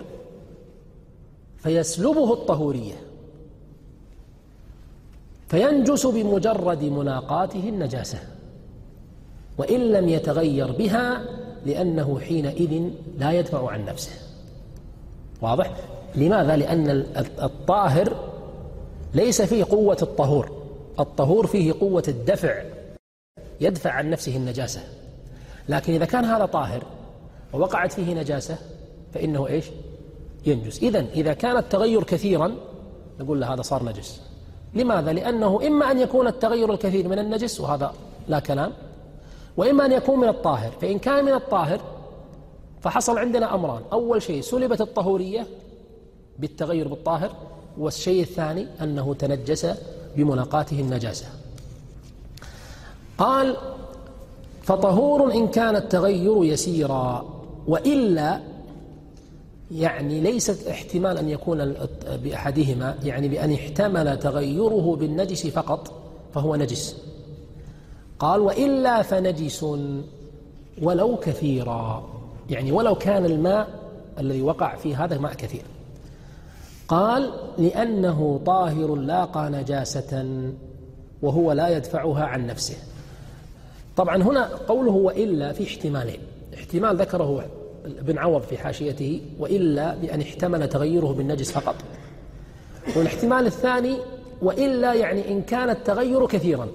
فيسلبه الطهورية فينجس بمجرد ملاقاته النجاسة، وإن لم يتغير بها لأنه حينئذ لا يدفع عن نفسه. واضح؟ لماذا؟ لأن الطاهر ليس فيه قوة الطهور، الطهور فيه قوة الدفع، يدفع عن نفسه النجاسة. لكن إذا كان هذا طاهر ووقعت فيه نجاسة فإنه إيش؟ ينجس. إذن إذا كان التغير كثيرا نقول له هذا صار نجس. لماذا؟ لأنه إما أن يكون التغير الكثير من النجس وهذا لا كلام، وإما أن يكون من الطاهر. فإن كان من الطاهر فحصل عندنا أمران: أول شيء سلبت الطهورية بالتغير بالطاهر، والشيء الثاني أنه تنجس بملاقاته النجاسة. قال: فطهور إن كان التغير يسيرا، وإلا يعني ليست احتمال أن يكون بأحدهما، يعني بأن احتمل تغيره بالنجس فقط فهو نجس. قال: وإلا فنجس ولو كثيرا، يعني ولو كان الماء الذي وقع فيه هذا ماء كثير. قال: لأنه طاهر لاقى نجاسة وهو لا يدفعها عن نفسه. طبعا هنا قوله وإلا في احتمالين: احتمال ذكره ابن عوض في حاشيته وإلا بأن احتمل تغيره بالنجس فقط، والاحتمال الثاني وإلا يعني إن كان التغير كثيرا.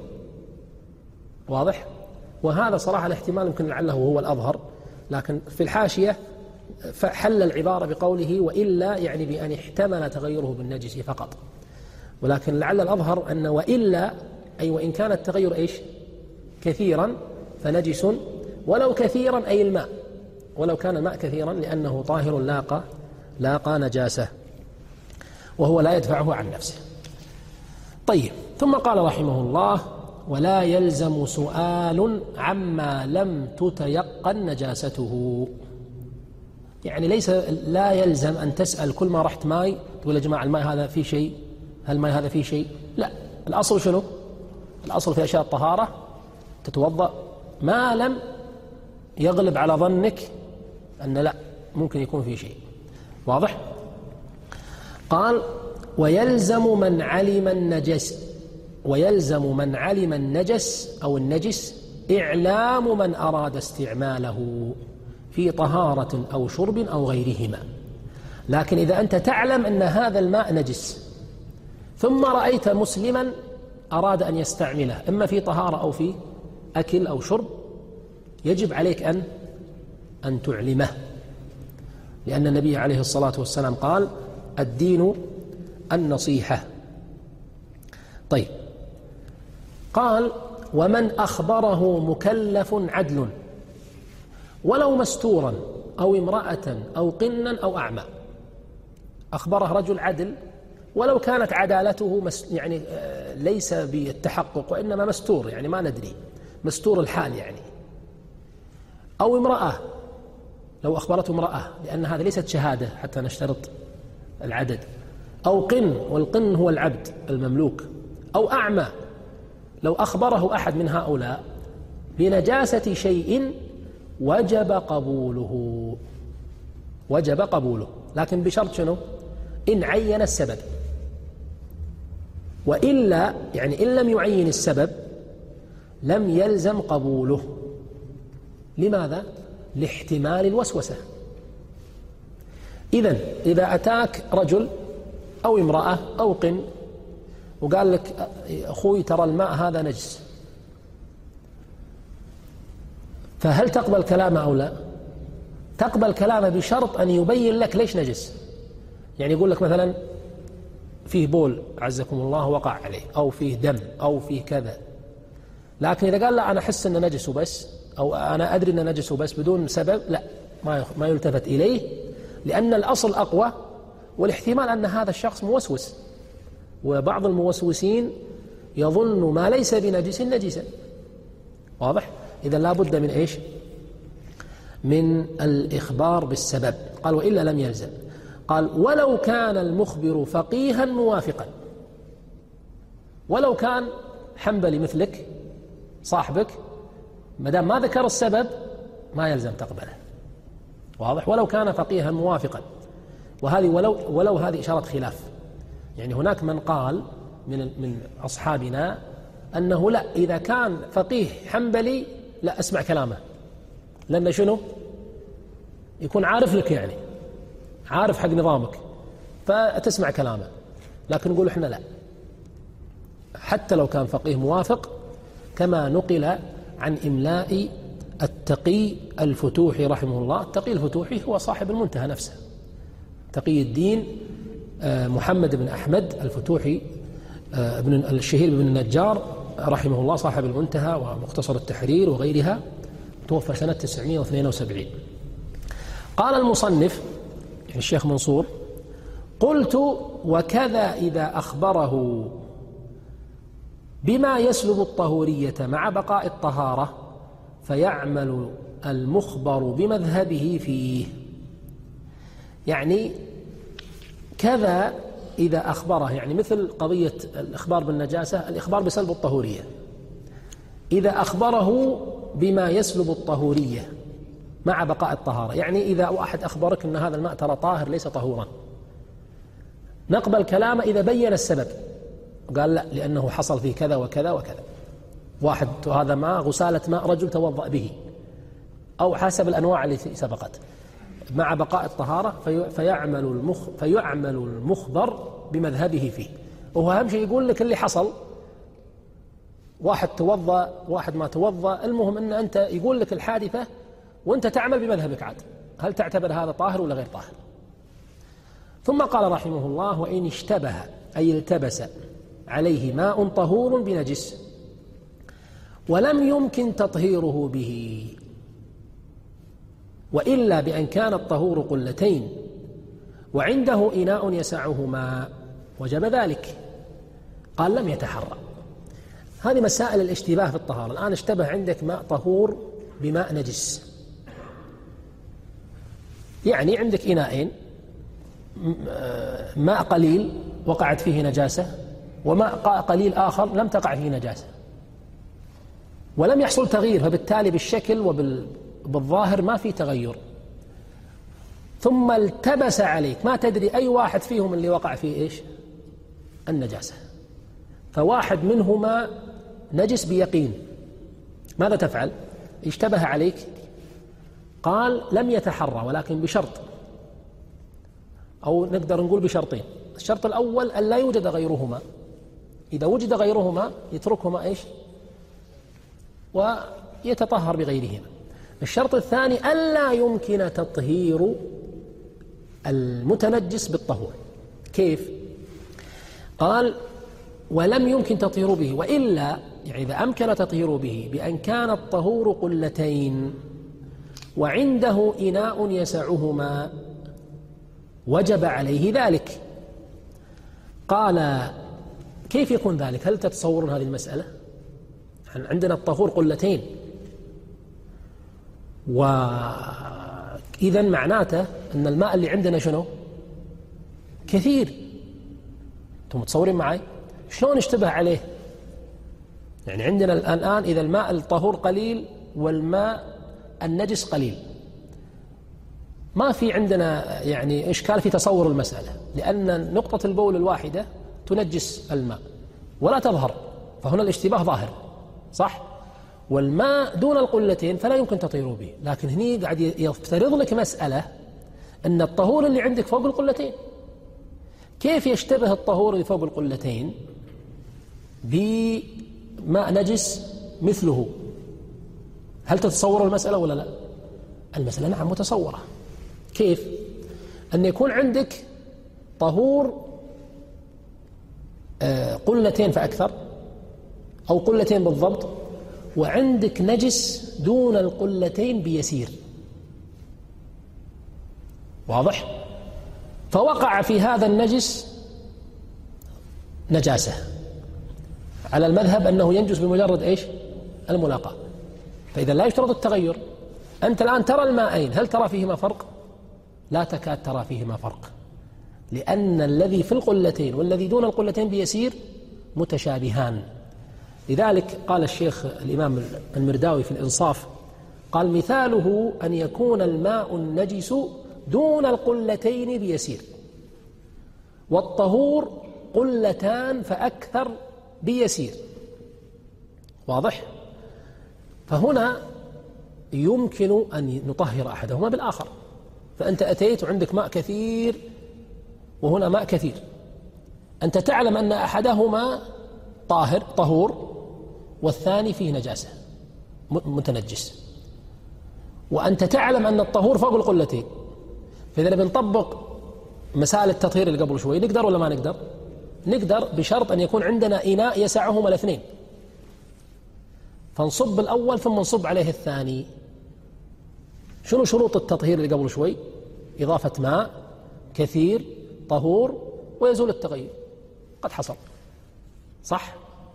واضح؟ وهذا صراحة الاحتمال يمكن لعله هو الأظهر، لكن في الحاشية فحل العبارة بقوله وإلا يعني بأن احتمل تغيره بالنجس فقط، ولكن لعل الأظهر أن وإلا أي وإن كان التغير إيش؟ كثيرا فنجس ولو كثيرا أي الماء، ولو كان الماء كثيرا لأنه طاهر لاقى لاقى نجاسة وهو لا يدفعه عن نفسه. طيب، ثم قال رحمه الله: ولا يلزم سؤال عما لم تتيقن نجاسته. يعني ليس لا يلزم أن تسأل كل ما رحت ماي تقول يا جماعة الماء هذا فيه شيء، هل الماء هذا فيه شيء؟ لا، الأصل شنو؟ الأصل في أشياء الطهارة تتوضأ ما لم يغلب على ظنك أن لا ممكن يكون فيه شيء. واضح؟ قال: ويلزم من علم النجس ويلزم من علم النجس أو النجس إعلام من أراد استعماله في طهارة أو شرب أو غيرهما. لكن إذا أنت تعلم أن هذا الماء نجس ثم رأيت مسلما أراد أن يستعمله إما في طهارة أو في أكل أو شرب، يجب عليك أن أن تعلمه، لأن النبي عليه الصلاة والسلام قال: الدين النصيحة. طيب، قال: ومن أخبره مكلف عدل ولو مستورا أو امرأة أو قنا أو أعمى. أخبره رجل عدل ولو كانت عدالته يعني ليس بالتحقق وإنما مستور، يعني ما ندري، مستور الحال يعني. أو امرأة، لو أخبرته امرأة لأن هذا ليست شهادة حتى نشترط العدد. أو قن، والقن هو العبد المملوك. أو أعمى، لو أخبره أحد من هؤلاء بنجاسة شيء وجب قبوله وجب قبوله لكن بشرط شنو؟ إن عين السبب، وإلا يعني إن لم يعين السبب لم يلزم قبوله. لماذا؟ لاحتمال الوسوسة. إذن إذا أتاك رجل أو امرأة أو قن، وقال لك أخوي ترى الماء هذا نجس، فهل تقبل كلامه أو لا؟ تقبل كلامه بشرط أن يبين لك ليش نجس. يعني يقول لك مثلا فيه بول عزكم الله وقع عليه، أو فيه دم، أو فيه كذا، لكن إذا قال لا أنا أحس أنه نجس وبس، أو أنا أدري أنه نجس وبس بدون سبب، لا، ما ما يلتفت إليه، لأن الأصل أقوى، والاحتمال أن هذا الشخص موسوس، وبعض الموسوسين يظن ما ليس بنجس نجسا. واضح؟ إذا لا بد من إيش؟ من الإخبار بالسبب. قال وإلا لم يلزم. قال ولو كان المخبر فقيها موافقا، ولو كان حنبلي مثلك صاحبك، ما دام ما ذكر السبب ما يلزم تقبله. واضح؟ ولو كان فقيها موافقا. وهذه ولو ولو هذه إشارة خلاف. يعني هناك من قال من من أصحابنا أنه لا، إذا كان فقيه حنبلي لا أسمع كلامه، لأن شنو؟ يكون عارف لك، يعني عارف حق نظامك فتسمع كلامه. لكن نقول إحنا لا، حتى لو كان فقيه موافق، كما نقل عن إملاء التقي الفتوحي رحمه الله. التقي الفتوحي هو صاحب المنتهى نفسه، تقي الدين محمد بن أحمد الفتوحي ابن الشهير بن النجار رحمه الله، صاحب المنتهى ومختصر التحرير وغيرها، توفى سنة تسعمائة واثنين وسبعين. قال المصنف يعني الشيخ منصور: قلت وكذا إذا أخبره بما يسلب الطهورية مع بقاء الطهارة فيعمل المخبر بمذهبه فيه. يعني كذا إذا أخبره، يعني مثل قضية الإخبار بالنجاسة، الإخبار بسلب الطهورية. إذا أخبره بما يسلب الطهورية مع بقاء الطهارة، يعني إذا واحد أخبرك أن هذا الماء ترى طاهر ليس طهورا، نقبل كلامه إذا بين السبب، قال لا لأنه حصل فيه كذا وكذا وكذا. واحد هذا ماء غسالة ماء رجل توضأ به، أو حسب الأنواع التي سبقت، مع بقاء الطهارة فيعمل المخ فيعمل المخبر بمذهبه فيه. وهو أهم شيء يقول لك اللي حصل، واحد توضأ واحد ما توضأ، المهم أن أنت يقول لك الحادثة وأنت تعمل بمذهبك عاد، هل تعتبر هذا طاهر ولا غير طاهر. ثم قال رحمه الله: وإن اشتبه أي التبس عليه ماء طهور بنجس ولم يمكن تطهيره به، وإلا بأن كان الطهور قلتين وعنده إناء يسعهما وجب ذلك. قال لم يتحرى. هذه مسائل الاشتباه في الطهارة. الآن اشتبه عندك ماء طهور بماء نجس، يعني عندك إناءين، ماء قليل وقعت فيه نجاسة، وماء قليل آخر لم تقع فيه نجاسة، ولم يحصل تغيير، فبالتالي بالشكل وبالظاهر ما في تغير. ثم التبس عليك، ما تدري أي واحد فيهم اللي وقع فيه إيش النجاسة، فواحد منهما نجس بيقين، ماذا تفعل؟ اشتبه عليك. قال لم يتحرى، ولكن بشرط، أو نقدر نقول بشرطين. الشرط الأول أن لا يوجد غيرهما، إذا وجد غيرهما يتركهما إيش ويتطهر بغيرهما. الشرط الثاني ألا يمكن تطهير المتنجس بالطهور. كيف؟ قال ولم يمكن تطهير به، وإلا يعني إذا أمكن تطهير به بأن كان الطهور قلتين وعنده إناء يسعهما وجب عليه ذلك. قال كيف يكون ذلك؟ هل تتصورون هذه المسألة؟ عندنا الطهور قلتين، وإذا معناته أن الماء اللي عندنا شنو؟ كثير. أنتم متصورين معي؟ شلون اشتبه عليه؟ يعني عندنا الآن إذا الماء الطهور قليل والماء النجس قليل، ما في عندنا يعني إشكال في تصور المسألة، لأن نقطة البول الواحدة تنجس الماء ولا تظهر، فهنا الاشتباه ظاهر، صح؟ والماء دون القلتين فلا يمكن تطهيره به. لكن هني قاعد يفترض لك مسألة أن الطهور اللي عندك فوق القلتين. كيف يشتبه الطهور اللي فوق القلتين بماء نجس مثله؟ هل تتصور المسألة ولا لا؟ المسألة نعم متصورة. كيف؟ أن يكون عندك طهور قلتين فأكثر أو قلتين بالضبط، وعندك نجس دون القلتين بيسير، واضح؟ فوقع في هذا النجس نجاسة، على المذهب أنه ينجس بمجرد إيش؟ الملاقاة. فإذا لا يشترط التغير. أنت الآن ترى الماءين، هل ترى فيهما فرق؟ لا تكاد ترى فيهما فرق، لأن الذي في القلتين والذي دون القلتين بيسير متشابهان. لذلك قال الشيخ الإمام المرداوي في الإنصاف، قال مثاله أن يكون الماء النجس دون القلتين بيسير، والطهور قلتان فأكثر بيسير، واضح؟ فهنا يمكن أن نطهر أحدهما بالآخر. فأنت أتيت وعندك ماء كثير وهنا ماء كثير، أنت تعلم أن أحدهما طاهر طهور والثاني فيه نجاسة متنجس، وأنت تعلم أن الطهور فوق القلتين. فإذا بنطبق مسائل التطهير اللي قبل شوي نقدر ولا ما نقدر؟ نقدر، بشرط أن يكون عندنا إناء يسعهما الاثنين، فنصب الأول ثم نصب عليه الثاني. شنو شروط التطهير اللي قبل شوي؟ إضافة ماء كثير طهور ويزول التغير، قد حصل، صح؟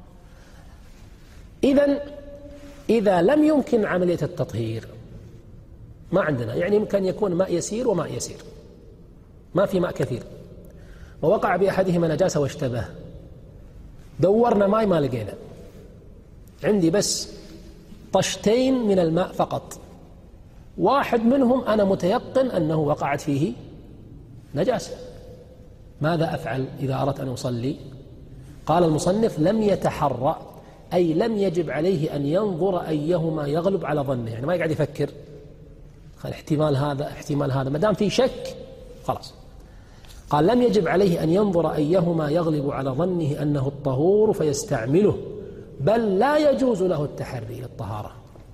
إذن إذا لم يمكن عملية التطهير ما عندنا، يعني يمكن يكون ماء يسير وماء يسير، ما في ماء كثير، ووقع بأحدهما نجاسة واشتبه، دورنا ماء ما لقينا، عندي بس طشتين من الماء فقط، واحد منهم أنا متيقن أنه وقعت فيه نجاسة، ماذا أفعل إذا أردت أن أصلي؟ قال المصنف لم يتحرى، أي لم يجب عليه أن ينظر أيهما يغلب على ظنه، يعني ما يقعد يفكر قال احتمال هذا احتمال هذا، ما دام في شك خلاص. قال لم يجب عليه أن ينظر أيهما يغلب على ظنه أنه الطهور فيستعمله، بل لا يجوز له التحري للطهارة،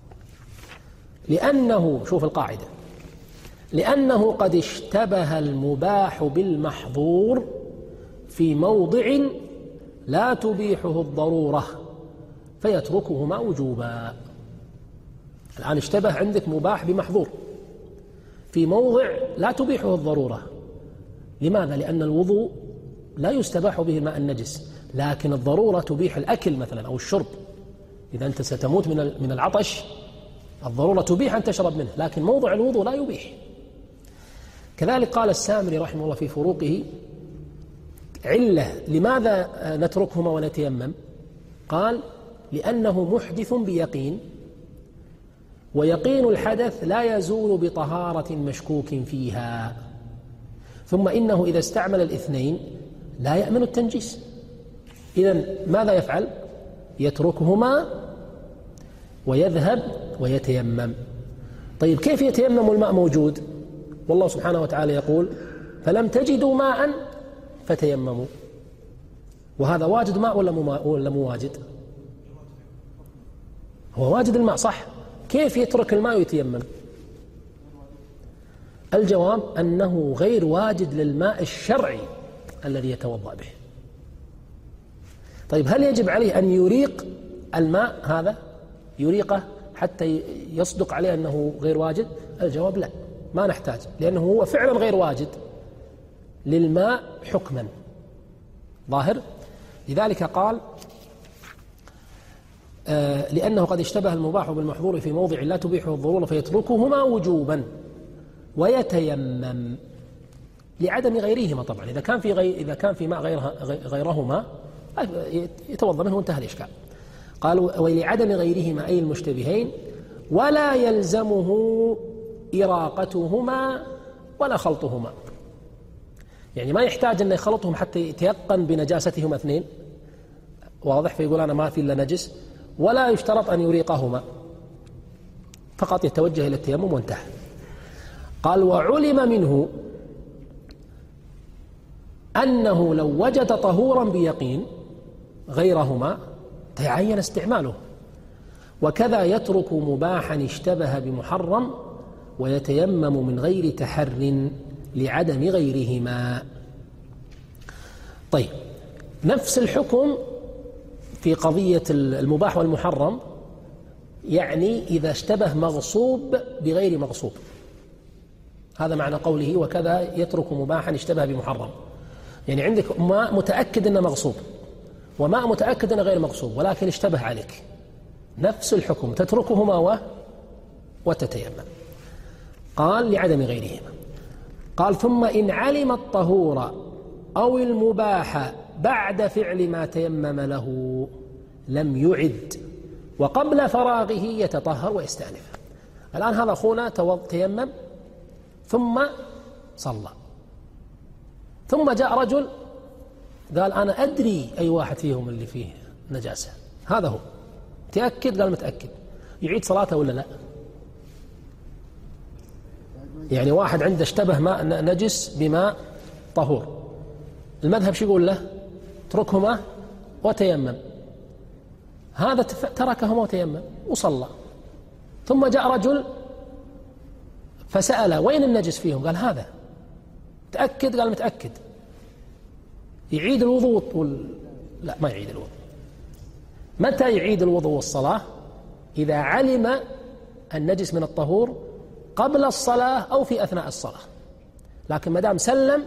لأنه شوف القاعدة، لأنه قد اشتبه المباح بالمحظور في موضع لا تبيحه الضرورة فيتركهما وجوبا. الآن اشتبه عندك مباح بمحظور في موضع لا تبيحه الضرورة. لماذا؟ لأن الوضوء لا يستباح به الماء النجس، لكن الضرورة تبيح الأكل مثلا أو الشرب. إذا أنت ستموت من من العطش الضرورة تبيح أن تشرب منه، لكن موضع الوضوء لا يبيح. كذلك قال السامري رحمه الله في فروقه علة لماذا نتركهما ونتيمم، قال لأنه محدث بيقين، ويقين الحدث لا يزول بطهارة مشكوك فيها، ثم إنه إذا استعمل الاثنين لا يأمن التنجيس. إذن ماذا يفعل؟ يتركهما ويذهب ويتيمم. طيب كيف يتيمم والماء موجود؟ والله سبحانه وتعالى يقول فلم تجدوا ماء فتيمموا، وهذا واجد ماء ولا مو واجد؟ هو واجد الماء صح، كيف يترك الماء ويتيمم؟ الجواب أنه غير واجد للماء الشرعي الذي يتوضأ به. طيب هل يجب عليه أن يريق الماء هذا، يريقه حتى يصدق عليه أنه غير واجد؟ الجواب لا، ما نحتاج، لأنه هو فعلا غير واجد للماء حكما ظاهر. لذلك قال آه لأنه قد اشتبه المباح بالمحظور في موضع لا تبيحه الضرورة فيتركهما وجوبا ويتيمم لعدم غيرهما. طبعا إذا كان في غير إذا كان في ماء غيرها غيرهما يتوضأ منه وانتهى الإشكال. قال ولعدم غيرهما أي المشتبهين، ولا يلزمه إراقتهما ولا خلطهما، يعني ما يحتاج أن يخلطهم حتى يتيقن بنجاستهما اثنين، واضح؟ فيقول أنا ما في إلا نجس، ولا يشترط أن يريقهما، فقط يتوجه إلى التيمم وانتهى. قال وعلم منه أنه لو وجد طهورا بيقين غيرهما تيعين استعماله، وكذا يترك مباحا اشتبه بمحرم ويتيمم من غير تحر لعدم غيرهما. طيب، نفس الحكم في قضية المباح والمحرم، يعني إذا اشتبه مغصوب بغير مغصوب. هذا معنى قوله وكذا يترك مباحا اشتبه بمحرم. يعني عندك ماء متأكد أنه مغصوب وماء متأكد أنه غير مغصوب، ولكن اشتبه عليك، نفس الحكم، تتركهما و... وتتيمم. قال لعدم غيرهما. قال ثم إن علم الطهور أو المباح بعد فعل ما تيمم له لم يعد، وقبل فراغه يتطهر ويستأنف. الآن هذا أخونا تيمم ثم صلى، ثم جاء رجل قال أنا أدري أي واحد فيهم اللي فيه نجاسة، هذا هو تأكد، قال متأكد، يعيد صلاته ولا لا؟ يعني واحد عنده اشتبه ماء نجس بماء طهور، المذهب شو يقول له؟ اتركهما وتيمم. هذا تركهما وتيمم وصلى، ثم جاء رجل فسأل وين النجس فيهم؟ قال هذا. تأكد؟ قال متأكد. يعيد الوضوء وال... لا، ما يعيد الوضوء. متى يعيد الوضوء والصلاة؟ إذا علم النجس من الطهور قبل الصلاة أو في أثناء الصلاة. لكن ما دام سلم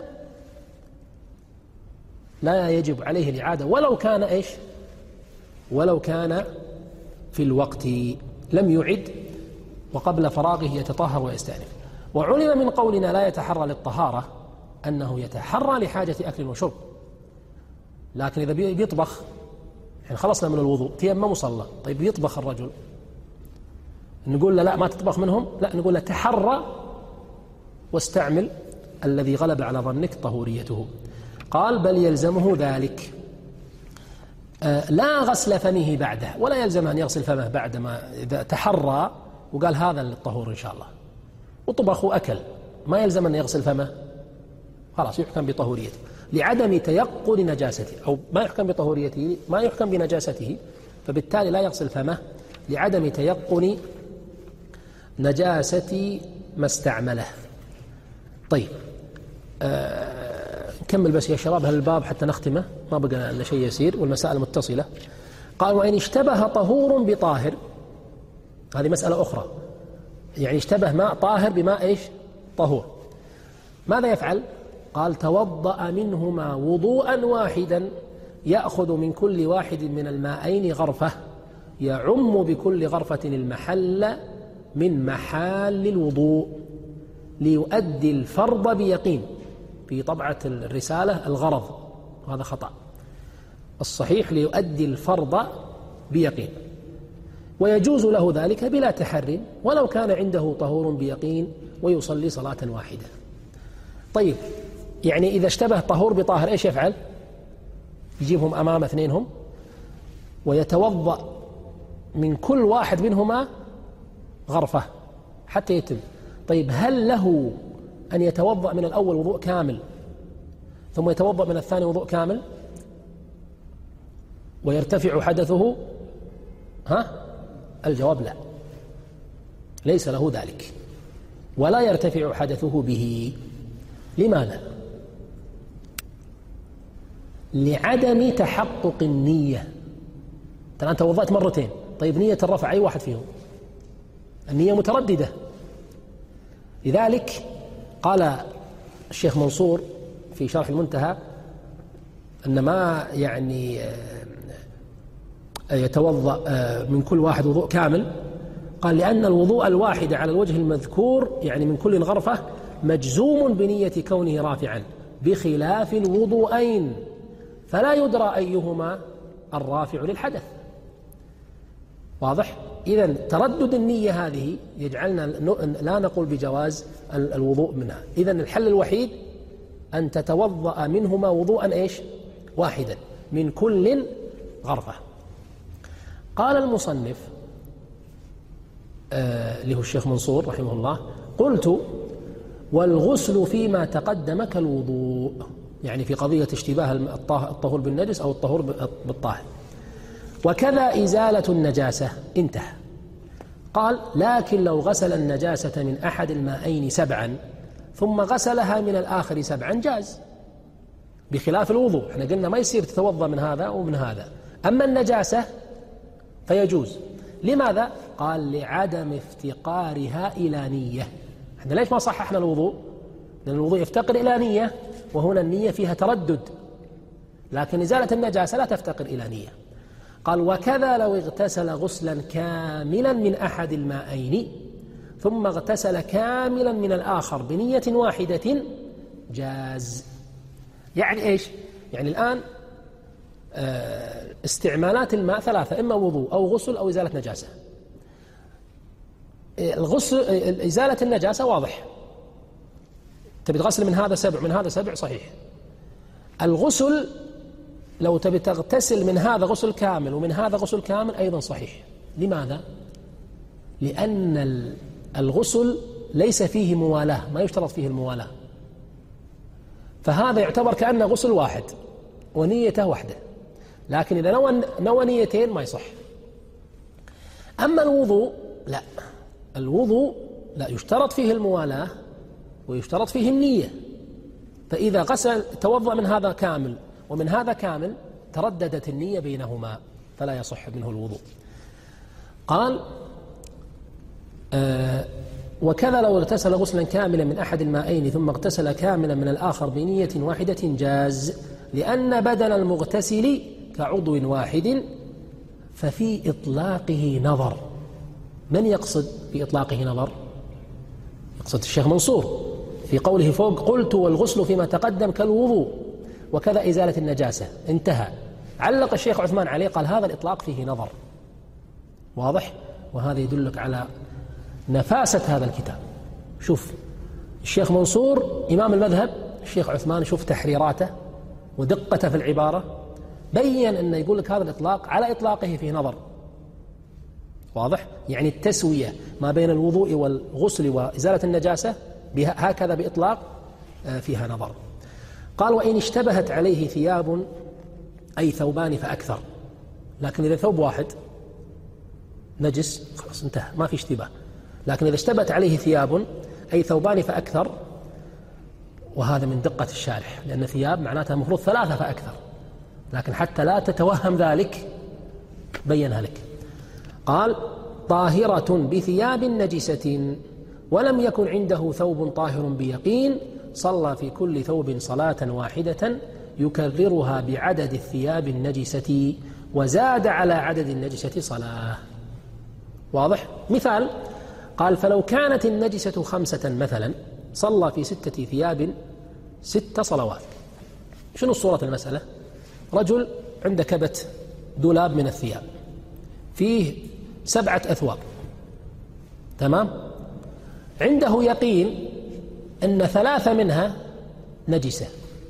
لا يجب عليه الإعادة، ولو كان إيش؟ ولو كان في الوقت لم يعد، وقبل فراغه يتطهر ويستأنف. وعلم من قولنا لا يتحرى للطهارة أنه يتحرى لحاجة أكل وشرب. لكن إذا بيطبخ، يعني خلصنا من الوضوء، تيمم وصلى، طيب يطبخ الرجل، نقول له لا ما تطبخ منهم؟ لا، نقول له تحرى واستعمل الذي غلب على ظنك طهوريته. قال بل يلزمه ذلك، آه لا غسل فمه بعده، ولا يلزم أن يغسل فمه بعدما إذا تحرى وقال هذا للطهور إن شاء الله، وطبخ وأكل، ما يلزم أن يغسل فمه، خلاص يحكم بطهوريته لعدم تيقن نجاسته، أو ما يحكم بطهوريته، ما يحكم بنجاسته، فبالتالي لا يغسل فمه لعدم تيقن نجاسة ما استعمله. طيب، آه نكمل بس يا شباب هالباب حتى نختمه، ما بقى إلا شيء يسير والمسائل متصلة. قال وإن اشتبه طهور بطاهر، هذه مسألة أخرى، يعني اشتبه ماء طاهر بماء إيش؟ طهور، ماذا يفعل؟ قال توضأ منهما وضوءا واحدا يأخذ من كل واحد من الماءين غرفة يعم بكل غرفة المحل من محال الوضوء ليؤدي الفرض بيقين. في طبعة الرسالة الغرض، هذا خطأ، الصحيح ليؤدي الفرض بيقين، ويجوز له ذلك بلا تحر ولو كان عنده طهور بيقين ويصلي صلاة واحدة. طيب، يعني إذا اشتبه طهور بطاهر إيش يفعل؟ يجيبهم أمام اثنينهم ويتوضأ من كل واحد منهما غرفة حتى يتم. طيب، هل له أن يتوضأ من الأول وضوء كامل ثم يتوضأ من الثاني وضوء كامل ويرتفع حدثه؟ ها؟ الجواب لا، ليس له ذلك ولا يرتفع حدثه به. لماذا؟ لعدم تحقق النية. أنت توضأت مرتين، طيب نية الرفع أي واحد فيهم؟ النية مترددة. لذلك قال الشيخ منصور في شرح المنتهى أن ما يعني يتوضأ من كل واحد وضوء كامل، قال لأن الوضوء الواحد على الوجه المذكور يعني من كل غرفة مجزوم بنية كونه رافعا بخلاف الوضوءين، فلا يدرى أيهما الرافع للحدث. واضح؟ إذن تردد النية هذه يجعلنا لا نقول بجواز الوضوء منها. إذن الحل الوحيد أن تتوضأ منهما وضوءا إيش؟ واحدا من كل غرفة. قال المصنف آه له الشيخ منصور رحمه الله: قلت والغسل فيما تقدم كالوضوء، يعني في قضية اشتباه الطهور بالنجس أو الطهور بالطاهر، وكذا إزالة النجاسة. انتهى. قال لكن لو غسل النجاسة من أحد المائين سبعا ثم غسلها من الآخر سبعا جاز، بخلاف الوضوء. احنا قلنا ما يصير تتوضأ من هذا ومن هذا، أما النجاسة فيجوز. لماذا؟ قال لعدم افتقارها إلى نية. احنا ليش ما صححنا الوضوء؟ لأن الوضوء يفتقر إلى نية، وهنا النية فيها تردد، لكن إزالة النجاسة لا تفتقر إلى نية. قال وكذا لو اغتسل غسلا كاملا من أحد المائين ثم اغتسل كاملا من الآخر بنية واحدة جاز. يعني إيش؟ يعني الآن استعمالات الماء ثلاثة، إما وضوء أو غسل أو إزالة نجاسة. الغسل إزالة النجاسة واضح، تبي تغسل من هذا سبع من هذا سبع صحيح. الغسل لو تبي تغتسل من هذا غسل كامل ومن هذا غسل كامل أيضا صحيح. لماذا؟ لأن الغسل ليس فيه موالاة، ما يشترط فيه الموالاة، فهذا يعتبر كأنه غسل واحد ونيته واحدة، لكن إذا نوى, نوى نيتين ما يصح. أما الوضوء لا، الوضوء لا يشترط فيه الموالاة ويشترط فيه النية، فإذا غسل توضأ من هذا كامل ومن هذا كامل ترددت النية بينهما فلا يصح منه الوضوء. قال آه وكذا لو اغتسل غسلا كاملا من أحد المائين ثم اغتسل كاملا من الآخر بنية واحدة جاز، لأن بدن المغتسل كعضو واحد ففي إطلاقه نظر. من يقصد في إطلاقه نظر؟ يقصد الشيخ منصور في قوله فوق قلت والغسل فيما تقدم كالوضوء وكذا إزالة النجاسة، انتهى. علق الشيخ عثمان عليه قال هذا الإطلاق فيه نظر. واضح؟ وهذا يدلك على نفاسة هذا الكتاب. شوف الشيخ منصور إمام المذهب، الشيخ عثمان شوف تحريراته ودقته في العبارة، بيّن أنه يقول لك هذا الإطلاق على إطلاقه فيه نظر. واضح؟ يعني التسوية ما بين الوضوء والغسل وإزالة النجاسة هكذا بإطلاق فيها نظر. قال وإن اشتبهت عليه ثياب أي ثوبان فأكثر، لكن إذا ثوب واحد نجس خلاص انتهى ما في اشتباه، لكن إذا اشتبهت عليه ثياب أي ثوبان فأكثر، وهذا من دقة الشارح لأن ثياب معناتها المفروض ثلاثة فأكثر، لكن حتى لا تتوهم ذلك بينها لك. قال طاهرة بثياب نجسة ولم يكن عنده ثوب طاهر بيقين صلى في كل ثوب صلاة واحدة يكررها بعدد الثياب النجسة وزاد على عدد النجسة صلاة. واضح؟ مثال قال فلو كانت النجسة خمسة مثلا صلى في ستة ثياب ست صلوات. شنو صورة المسألة؟ رجل عنده كبت دولاب من الثياب فيه سبعة أثواب، تمام؟ عنده يقين أن ثلاثة منها نجسة،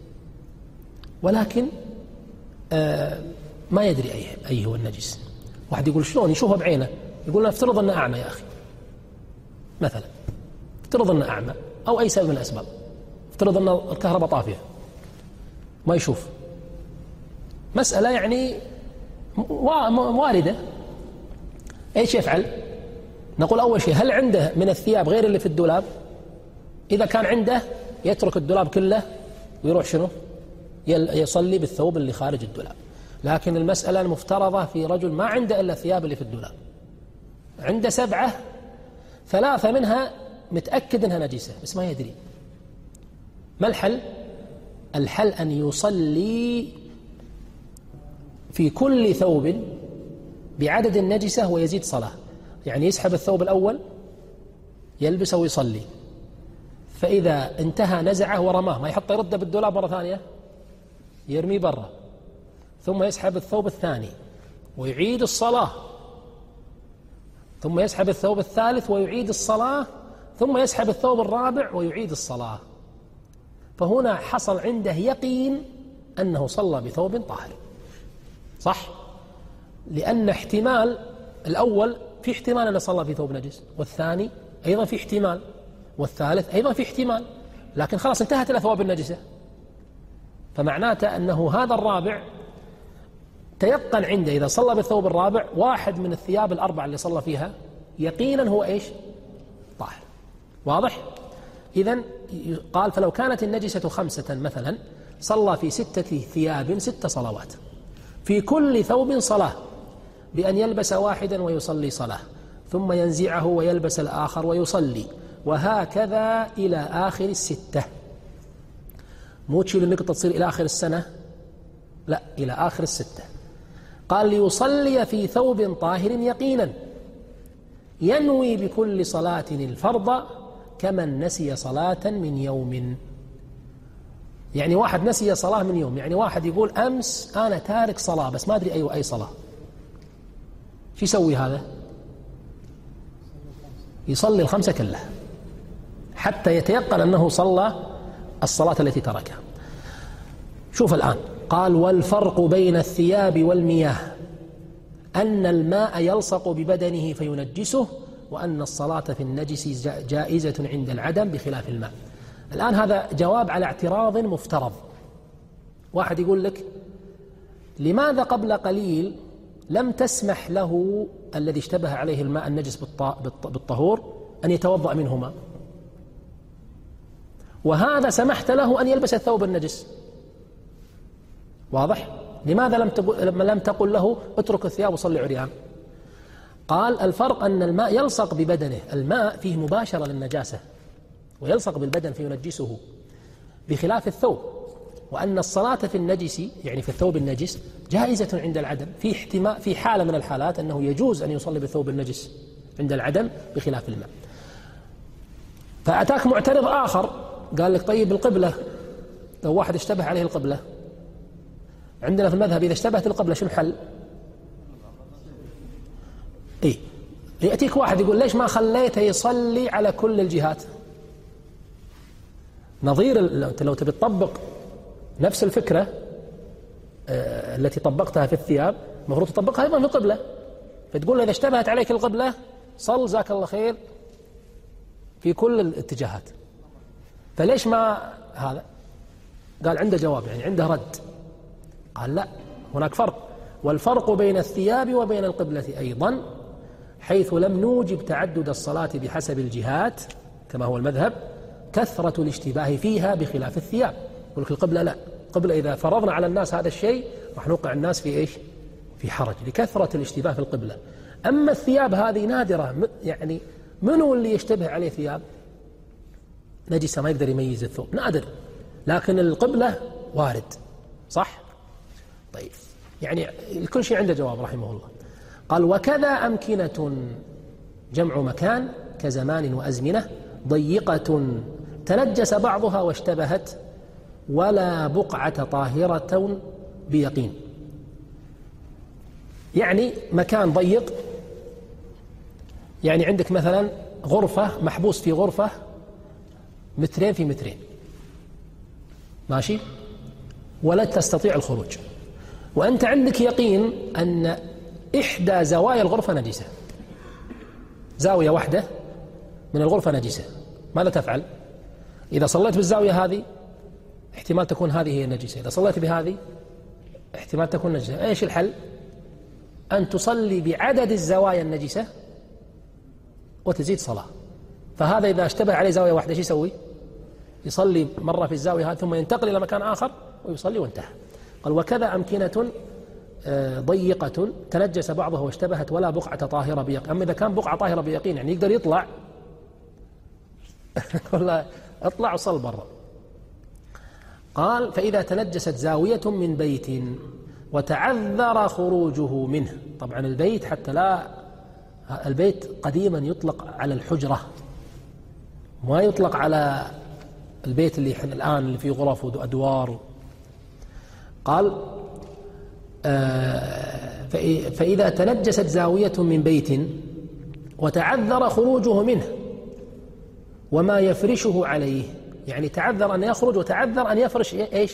ولكن آه ما يدري أي, أي هو النجس. واحد يقول شلون يشوفه بعينه؟ يقول افترض أنه أعمى يا أخي مثلا، افترض أنه أعمى أو أي سبب من الأسباب، افترض أن الكهرباء طافية ما يشوف، مسألة يعني واردة. ايش يفعل؟ نقول أول شيء هل عنده من الثياب غير اللي في الدولاب؟ إذا كان عنده يترك الدولاب كله ويروح شنو؟ يصلي بالثوب اللي خارج الدولاب. لكن المسألة المفترضة في رجل ما عنده إلا الثياب اللي في الدولاب، عنده سبعة ثلاثة منها متأكد أنها نجسة بس ما يدري. ما الحل؟ الحل أن يصلي في كل ثوب بعدد النجسة ويزيد صلاة، يعني يسحب الثوب الأول يلبسه ويصلي، فإذا انتهى نزعه ورماه، ما يحط يرده بالدولاب مرة ثانية، يرميه برا، ثم يسحب الثوب الثاني ويعيد الصلاة، ثم يسحب الثوب الثالث ويعيد الصلاة، ثم يسحب الثوب الرابع ويعيد الصلاة. فهنا حصل عنده يقين أنه صلى بثوب طاهر، صح؟ لأن احتمال الأول في احتمال أنه صلى في ثوب نجس، والثاني أيضا في احتمال، والثالث أيضا في احتمال، لكن خلاص انتهت الأثواب النجسة، فمعناته أنه هذا الرابع تيقن عنده إذا صلى بالثوب الرابع واحد من الثياب الأربعة اللي صلى فيها يقينا هو إيش؟ طاهر. واضح؟ إذن قال فلو كانت النجسة خمسة مثلا صلى في ستة ثياب ست صلوات، في كل ثوب صلاة، بأن يلبس واحدا ويصلي صلاة، ثم ينزعه ويلبس الآخر ويصلي، وهكذا إلى آخر الستة. مو تشيل النقطة تصير إلى آخر السنة، لا، إلى آخر الستة. قال ليصلي في ثوب طاهر يقينا، ينوي بكل صلاة الفرض كمن نسي صلاة من يوم. يعني واحد نسي صلاة من يوم، يعني واحد يقول أمس أنا تارك صلاة بس ما أدري أي أي صلاة، شو يسوي هذا؟ يصلي الخمسة كلها حتى يتيقن أنه صلى الصلاة التي تركها. شوف الآن قال والفرق بين الثياب والمياه أن الماء يلصق ببدنه فينجسه، وأن الصلاة في النجس جائزة عند العدم بخلاف الماء. الآن هذا جواب على اعتراض مفترض. واحد يقول لك لماذا قبل قليل لم تسمح له الذي اشتبه عليه الماء النجس بالطهور أن يتوضأ منهما، وهذا سمحت له أن يلبس الثوب النجس؟ واضح؟ لماذا لم تقل, لم تقل له اترك الثياب وصلي عريان؟ قال الفرق أن الماء يلصق ببدنه، الماء فيه مباشرة للنجاسة ويلصق بالبدن فينجسه بخلاف الثوب، وأن الصلاة في النجس يعني في الثوب النجس جائزة عند العدم، في احتمال في حالة من الحالات أنه يجوز أن يصلي بالثوب النجس عند العدم بخلاف الماء. فأتاك معترض آخر قال لك طيب القبلة، لو واحد اشتبه عليه القبلة، عندنا في المذهب إذا اشتبهت القبلة شو الحل؟ إيه؟ يأتيك واحد يقول ليش ما خليته يصلي على كل الجهات؟ نظير لو تبي تطبق نفس الفكرة آه التي طبقتها في الثياب، المفروض تطبقها أيضا في القبلة، فتقول له إذا اشتبهت عليك القبلة صل جزاك الله خير في كل الاتجاهات. فليش ما هذا؟ قال عنده جواب، يعني عنده رد. قال لا، هناك فرق، والفرق بين الثياب وبين القبلة أيضا حيث لم نوجب تعدد الصلاة بحسب الجهات كما هو المذهب، كثرة الاشتباه فيها بخلاف الثياب. يقول لك القبلة لا، القبلة إذا فرضنا على الناس هذا الشيء راح نوقع الناس في إيش؟ في حرج لكثرة الاشتباه في القبلة. أما الثياب هذه نادرة، يعني منو اللي يشتبه عليه ثياب نجسة ما يقدر يميز الثوب؟ نادر. لكن القبلة وارد، صح؟ طيب، يعني كل شيء عنده جواب رحمه الله. قال وكذا أمكنة جمع مكان كزمان وأزمنة ضيقة تنجس بعضها واشتبهت ولا بقعة طاهرة بيقين. يعني مكان ضيق، يعني عندك مثلا غرفة محبوس في غرفة مترين في مترين، ماشي، ولا تستطيع الخروج، وأنت عندك يقين أن إحدى زوايا الغرفة نجسة، زاوية واحدة من الغرفة نجسة، ماذا تفعل؟ إذا صليت بالزاوية هذه احتمال تكون هذه هي النجسة، إذا صليت بهذه احتمال تكون نجسة. إيش الحل؟ أن تصلي بعدد الزوايا النجسة وتزيد صلاة. فهذا إذا اشتبه عليه زاوية واحدة شو يسوي؟ يصلي مرة في الزاوية هذه ثم ينتقل إلى مكان آخر ويصلي وانتهى. قال وكذا أمكنة ضيقة تنجس بعضها واشتبهت ولا بقعة طاهرة بيقين. أما إذا كان بقعة طاهرة بيقين يعني يقدر يطلع والله اطلع وصل برا. قال فإذا تنجست زاوية من بيت وتعذر خروجه منه. طبعا البيت حتى لا، البيت قديما يطلق على الحجرة، ما يطلق على البيت اللي الآن اللي فيه غرف وأدوار. قال آه فإذا تنجست زاوية من بيت وتعذر خروجه منه وما يفرشه عليه، يعني تعذر أن يخرج وتعذر أن يفرش إيش؟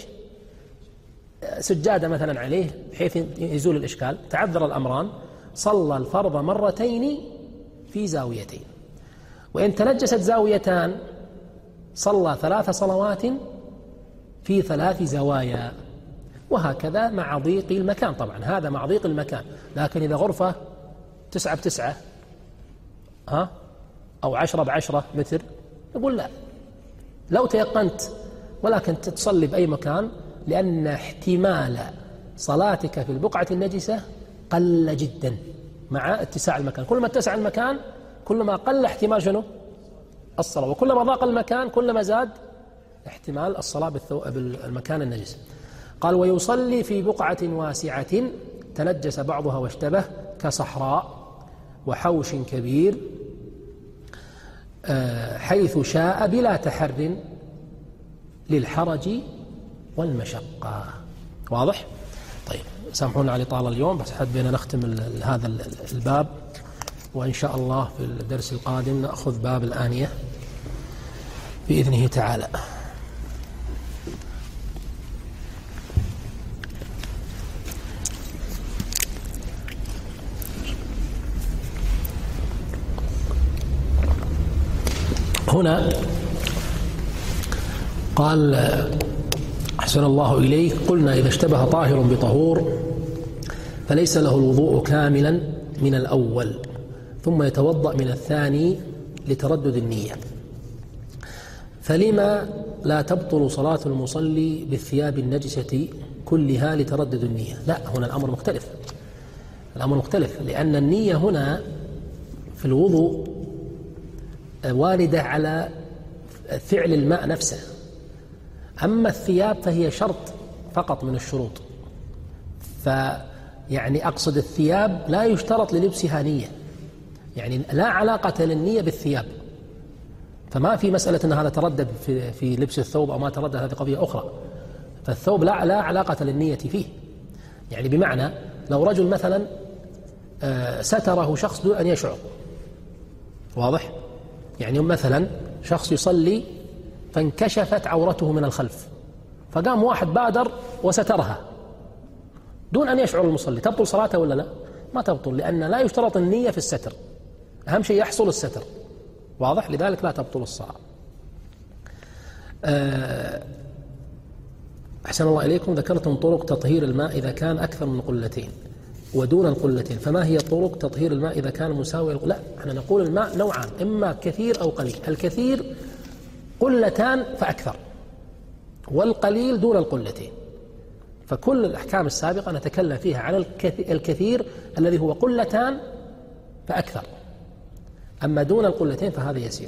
سجادة مثلا عليه بحيث يزول الإشكال، تعذر الأمران، صلى الفرض مرتين في زاويتين. وإن تنجست زاويتان صلى ثلاث صلوات في ثلاث زوايا، وهكذا مع ضيق المكان. طبعا هذا مع ضيق المكان، لكن إذا غرفة تسعة بتسعة ها أو عشرة بعشرة متر، نقول لا، لو تيقنت، ولكن تصلي بأي مكان، لأن احتمال صلاتك في البقعة النجسة قل جدا مع اتساع المكان. كل ما اتسع المكان كل ما قل احتمال شنو؟ الصلاة، وكل ما ضاق المكان كل ما زاد احتمال الصلاة بالمكان النجس. قال ويصلي في بقعة واسعة تنجس بعضها واشتبه كصحراء وحوش كبير حيث شاء بلا تحر للحرج والمشقة. واضح؟ طيب سامحونا على طال اليوم، بس حبينا نختم هذا الباب، وإن شاء الله في الدرس القادم نأخذ باب الآنية بإذنه تعالى. هنا قال أحسن الله إليك قلنا إذا اشتبه طاهر بطهور فليس له الوضوء كاملا من الأول، ثم يتوضأ من الثاني لتردد النية، فلما لا تبطل صلاة المصلي بالثياب النجسة كلها لتردد النية؟ لا، هنا الأمر مختلف، الأمر مختلف، لأن النية هنا في الوضوء واردة على فعل الماء نفسه، أما الثياب فهي شرط فقط من الشروط. فيعني أقصد الثياب لا يشترط للبسها نية، يعني لا علاقة للنية بالثياب، فما في مسألة أن هذا تردد في, في لبس الثوب أو ما تردد، هذه قضية أخرى. فالثوب لا, لا علاقة للنية فيه، يعني بمعنى لو رجل مثلا ستره شخص دون أن يشعر، واضح؟ يعني مثلا شخص يصلي فانكشفت عورته من الخلف، فقام واحد بادر وسترها دون أن يشعر المصلي، تبطل صلاته ولا لا؟ ما تبطل، لأن لا يشترط النية في الستر، أهم شيء يحصل الستر، واضح؟ لذلك لا تبطل الصلاة. أحسن الله إليكم، ذكرتم طرق تطهير الماء إذا كان أكثر من قلتين ودون القلتين، فما هي طرق تطهير الماء إذا كان مساوي؟ لا، احنا نقول الماء نوعان، إما كثير أو قليل. الكثير قلتان فأكثر، والقليل دون القلتين. فكل الأحكام السابقة نتكلم فيها على الكثير الذي هو قلتان فأكثر، أما دون القلتين فهذا يسير.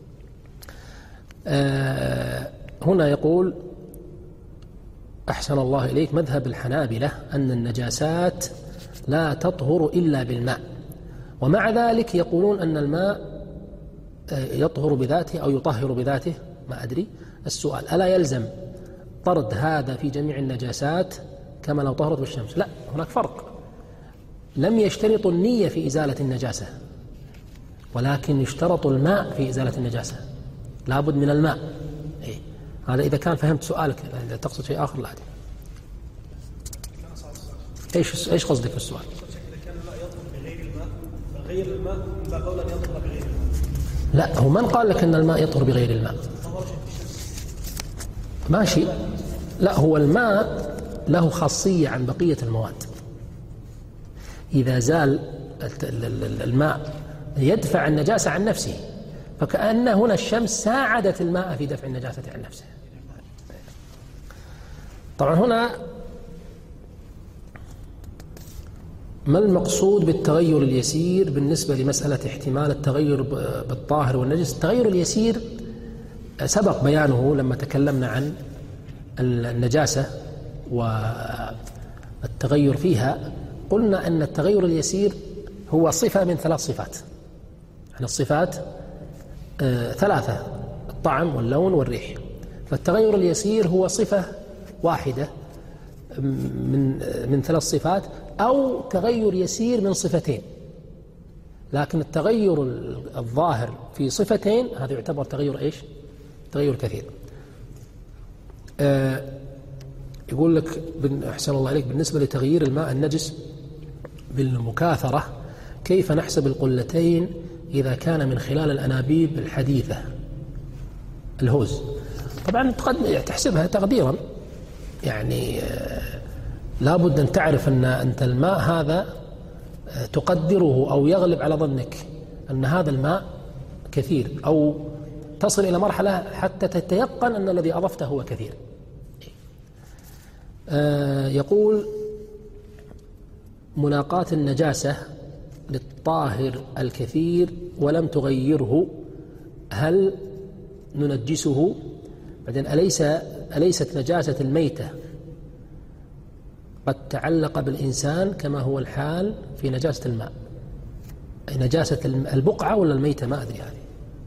آه هنا يقول أحسن الله إليك مذهب الحنابلة أن النجاسات لا تطهر إلا بالماء، ومع ذلك يقولون أن الماء يطهر بذاته أو يطهر بذاته، ما أدري. السؤال ألا يلزم طرد هذا في جميع النجاسات كما لو طهرت بالشمس؟ لا، هناك فرق. لم يشترطوا النية في إزالة النجاسة، ولكن يشترط الماء في إزالة النجاسة، لابد من الماء. إيه؟ هذا إذا كان فهمت سؤالك، إذا تقصد شيء آخر لا أدري. إيش إيش قصدك في السؤال؟ إذا كان الماء يطهر بغير الماء، غير الماء لا قول أن يطهر بغير الماء. لا، هو من قال لك أن الماء يطهر بغير الماء؟ ماشي، لا، هو الماء له خاصية عن بقية المواد. إذا زال الماء يدفع النجاسة عن نفسه، فكأن هنا الشمس ساعدت الماء في دفع النجاسة عن نفسه. طبعا هنا ما المقصود بالتغير اليسير بالنسبة لمسألة احتمال التغير بالطاهر والنجس؟ التغير اليسير سبق بيانه لما تكلمنا عن النجاسة والتغير فيها. قلنا أن التغير اليسير هو صفة من ثلاث صفات. يعني الصفات ثلاثة: الطعم واللون والريح. فالتغير اليسير هو صفة واحدة من من ثلاث صفات، أو تغير يسير من صفتين. لكن التغير الظاهر في صفتين هذا يعتبر تغير إيش؟ تغير كثير. آه يقول لك أحسن الله عليك بالنسبة لتغيير الماء النجس بالمكاثرة كيف نحسب القلتين إذا كان من خلال الأنابيب الحديثة الهوز؟ طبعا تحسبها تقديرا، يعني آه لابد أن تعرف أن أنت الماء هذا تقدره أو يغلب على ظنك أن هذا الماء كثير، أو تصل إلى مرحلة حتى تتيقن أن الذي أضفته هو كثير. آه يقول مناقاة النجاسة للطاهر الكثير ولم تغيره، هل ننجسه؟ بعدين أليس أليست نجاسة الميتة قد تعلق بالإنسان كما هو الحال في نجاسة الماء؟ نجاسة البقعة ولا الميتة ما أدري يعني.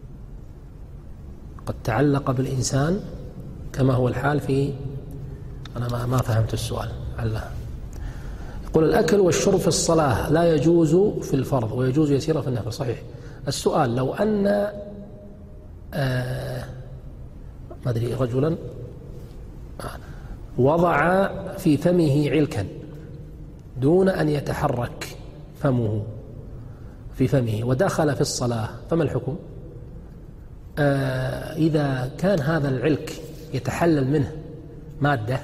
قد تعلق بالإنسان كما هو الحال في، أنا ما ما فهمت السؤال. الله يقول الأكل والشرب في الصلاة لا يجوز في الفرض ويجوز يسيرا في النفل. صحيح. السؤال لو أن آه ما أدري رجلا وضع في فمه علكا دون أن يتحرك فمه في فمه ودخل في الصلاة، فما الحكم؟ آه إذا كان هذا العلك يتحلل منه مادة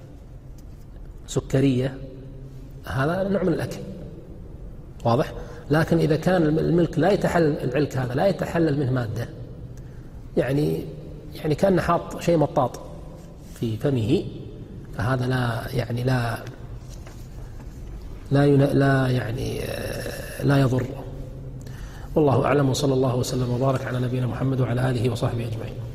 سكرية هذا نوع من الأكل، واضح. لكن إذا كان الملك لا يتحلل، العلك هذا لا يتحلل منه مادة، يعني يعني كان حاط شيء مطاط في فمه، فهذا لا يعني لا لا لا يعني لا يضر. والله أعلم، وصلى الله وسلم وبارك على نبينا محمد وعلى آله وصحبه أجمعين.